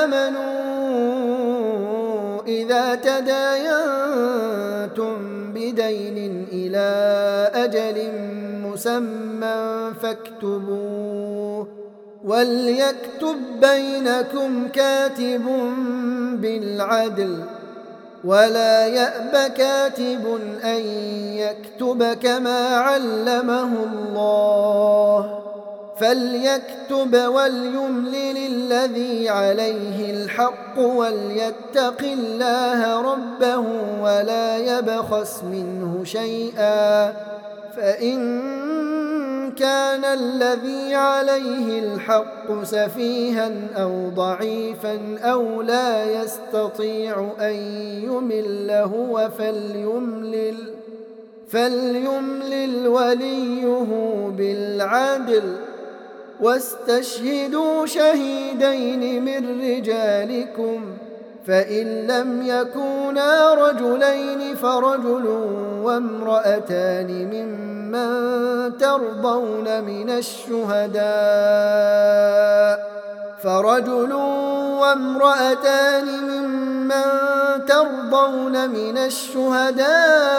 آمنوا إذا تداينتم بدين إلى أجل مسمى فاكتبوه، وليكتب بينكم كاتب بالعدل، ولا يأب كاتب أن يكتب كما علمه الله، فليكتب وليملل الذي عليه الحق وليتق الله ربه ولا يبخس منه شيئا، فإن كان الذي عليه الحق سفيها أو ضعيفا أو لا يستطيع أن يمل هو فليملل, فليملل وليه بالعدل، واستشهدوا شهيدين من رجالكم، فإن لم يكونا رجلين فرجل وامرأتان ممن ترضون من الشهداء فرجل وامرأتان ممن ترضون من الشهداء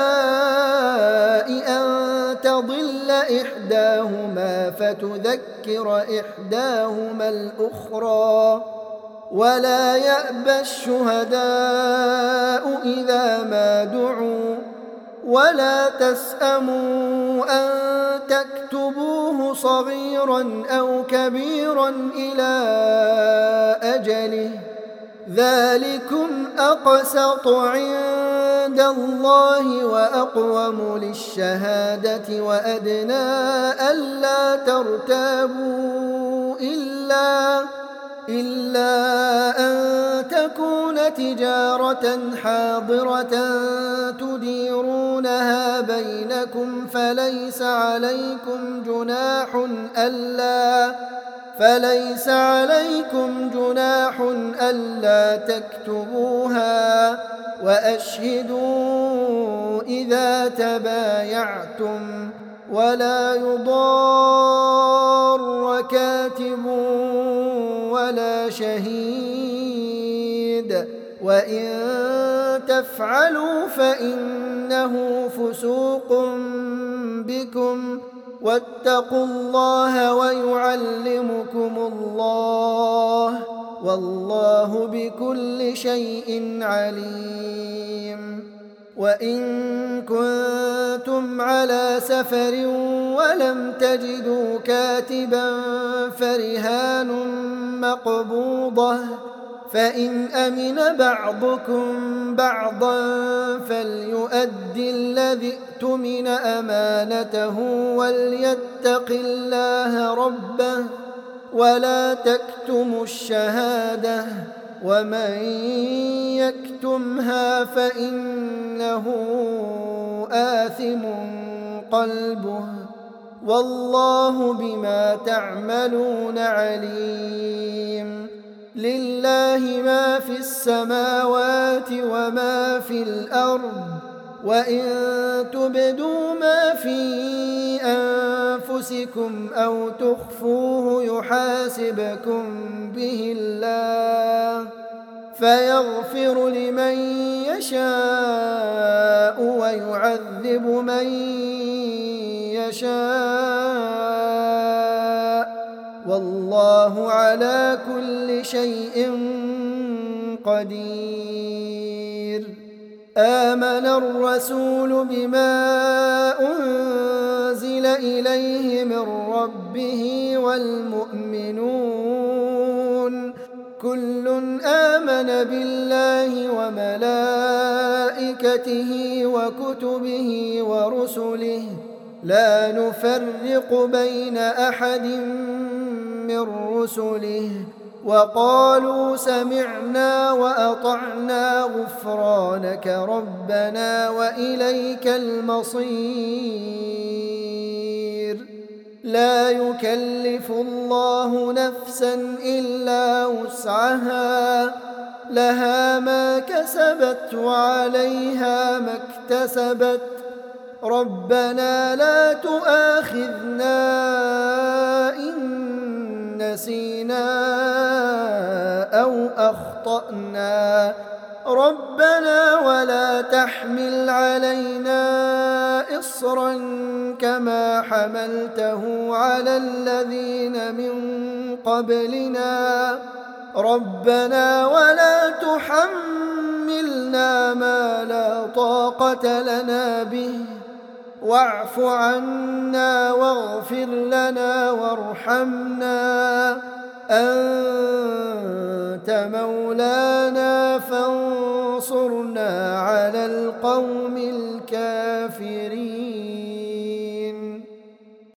أن تضل إحداهما فتذكر إحداهما الأخرى، ولا يأبى الشهداء إذا ما دعوا، ولا تسأموا أن تكتبوه صغيرا أو كبيرا إلى أجله، ذلكم أقسط عند الله وأقوم للشهادة وأدنى ألا ترتابوا إلا إلا أن تكون تجارة حاضرة تديرونها بينكم فليس عليكم جناح ألا فليس عليكم جناح ألا تكتبوها، وأشهدوا إذا تبايعتم، ولا يضار كاتب ولا شهيد، وإن تفعلوا فإنه فسوق بكم، واتقوا الله ويعلمكم الله، والله بكل شيء عليم. وإن كنتم على سفر ولم تجدوا كاتبا فرهان مقبوضة، فإن أمن بعضكم بعضا فليؤدي الذي اؤتمن أمانته وليتق الله ربه ولا تكتموا الشهادة، ومن يكتمها فإنه آثم قلبه، والله بما تعملون عليم. لله ما في السماوات وما في الأرض، وإن تبدوا ما في أنفسكم أو تخفوه يحاسبكم به الله، فيغفر لمن يشاء ويعذب من يشاء، والله على كل شيء قدير. آمن الرسول بما أنزل إليه من ربه والمؤمنون كل آمن بالله وملائكته وكتبه ورسله لا نفرق بين أحد من رسله، وقالوا سمعنا وأطعنا غفرانك ربنا وإليك المصير. لا يكلف الله نفسا إلا وسعها، لها ما كسبت وعليها ما اكتسبت ربنا لا تؤاخذنا إن نسينا أو أخطأنا ربنا ولا تحمل علينا إصرا كما حملته على الذين من قبلنا ربنا ولا تحملنا ما لا طاقة لنا به واعف عنا واغفر لنا وارحمنا أنت مولانا فانصرنا على القوم الكافرين.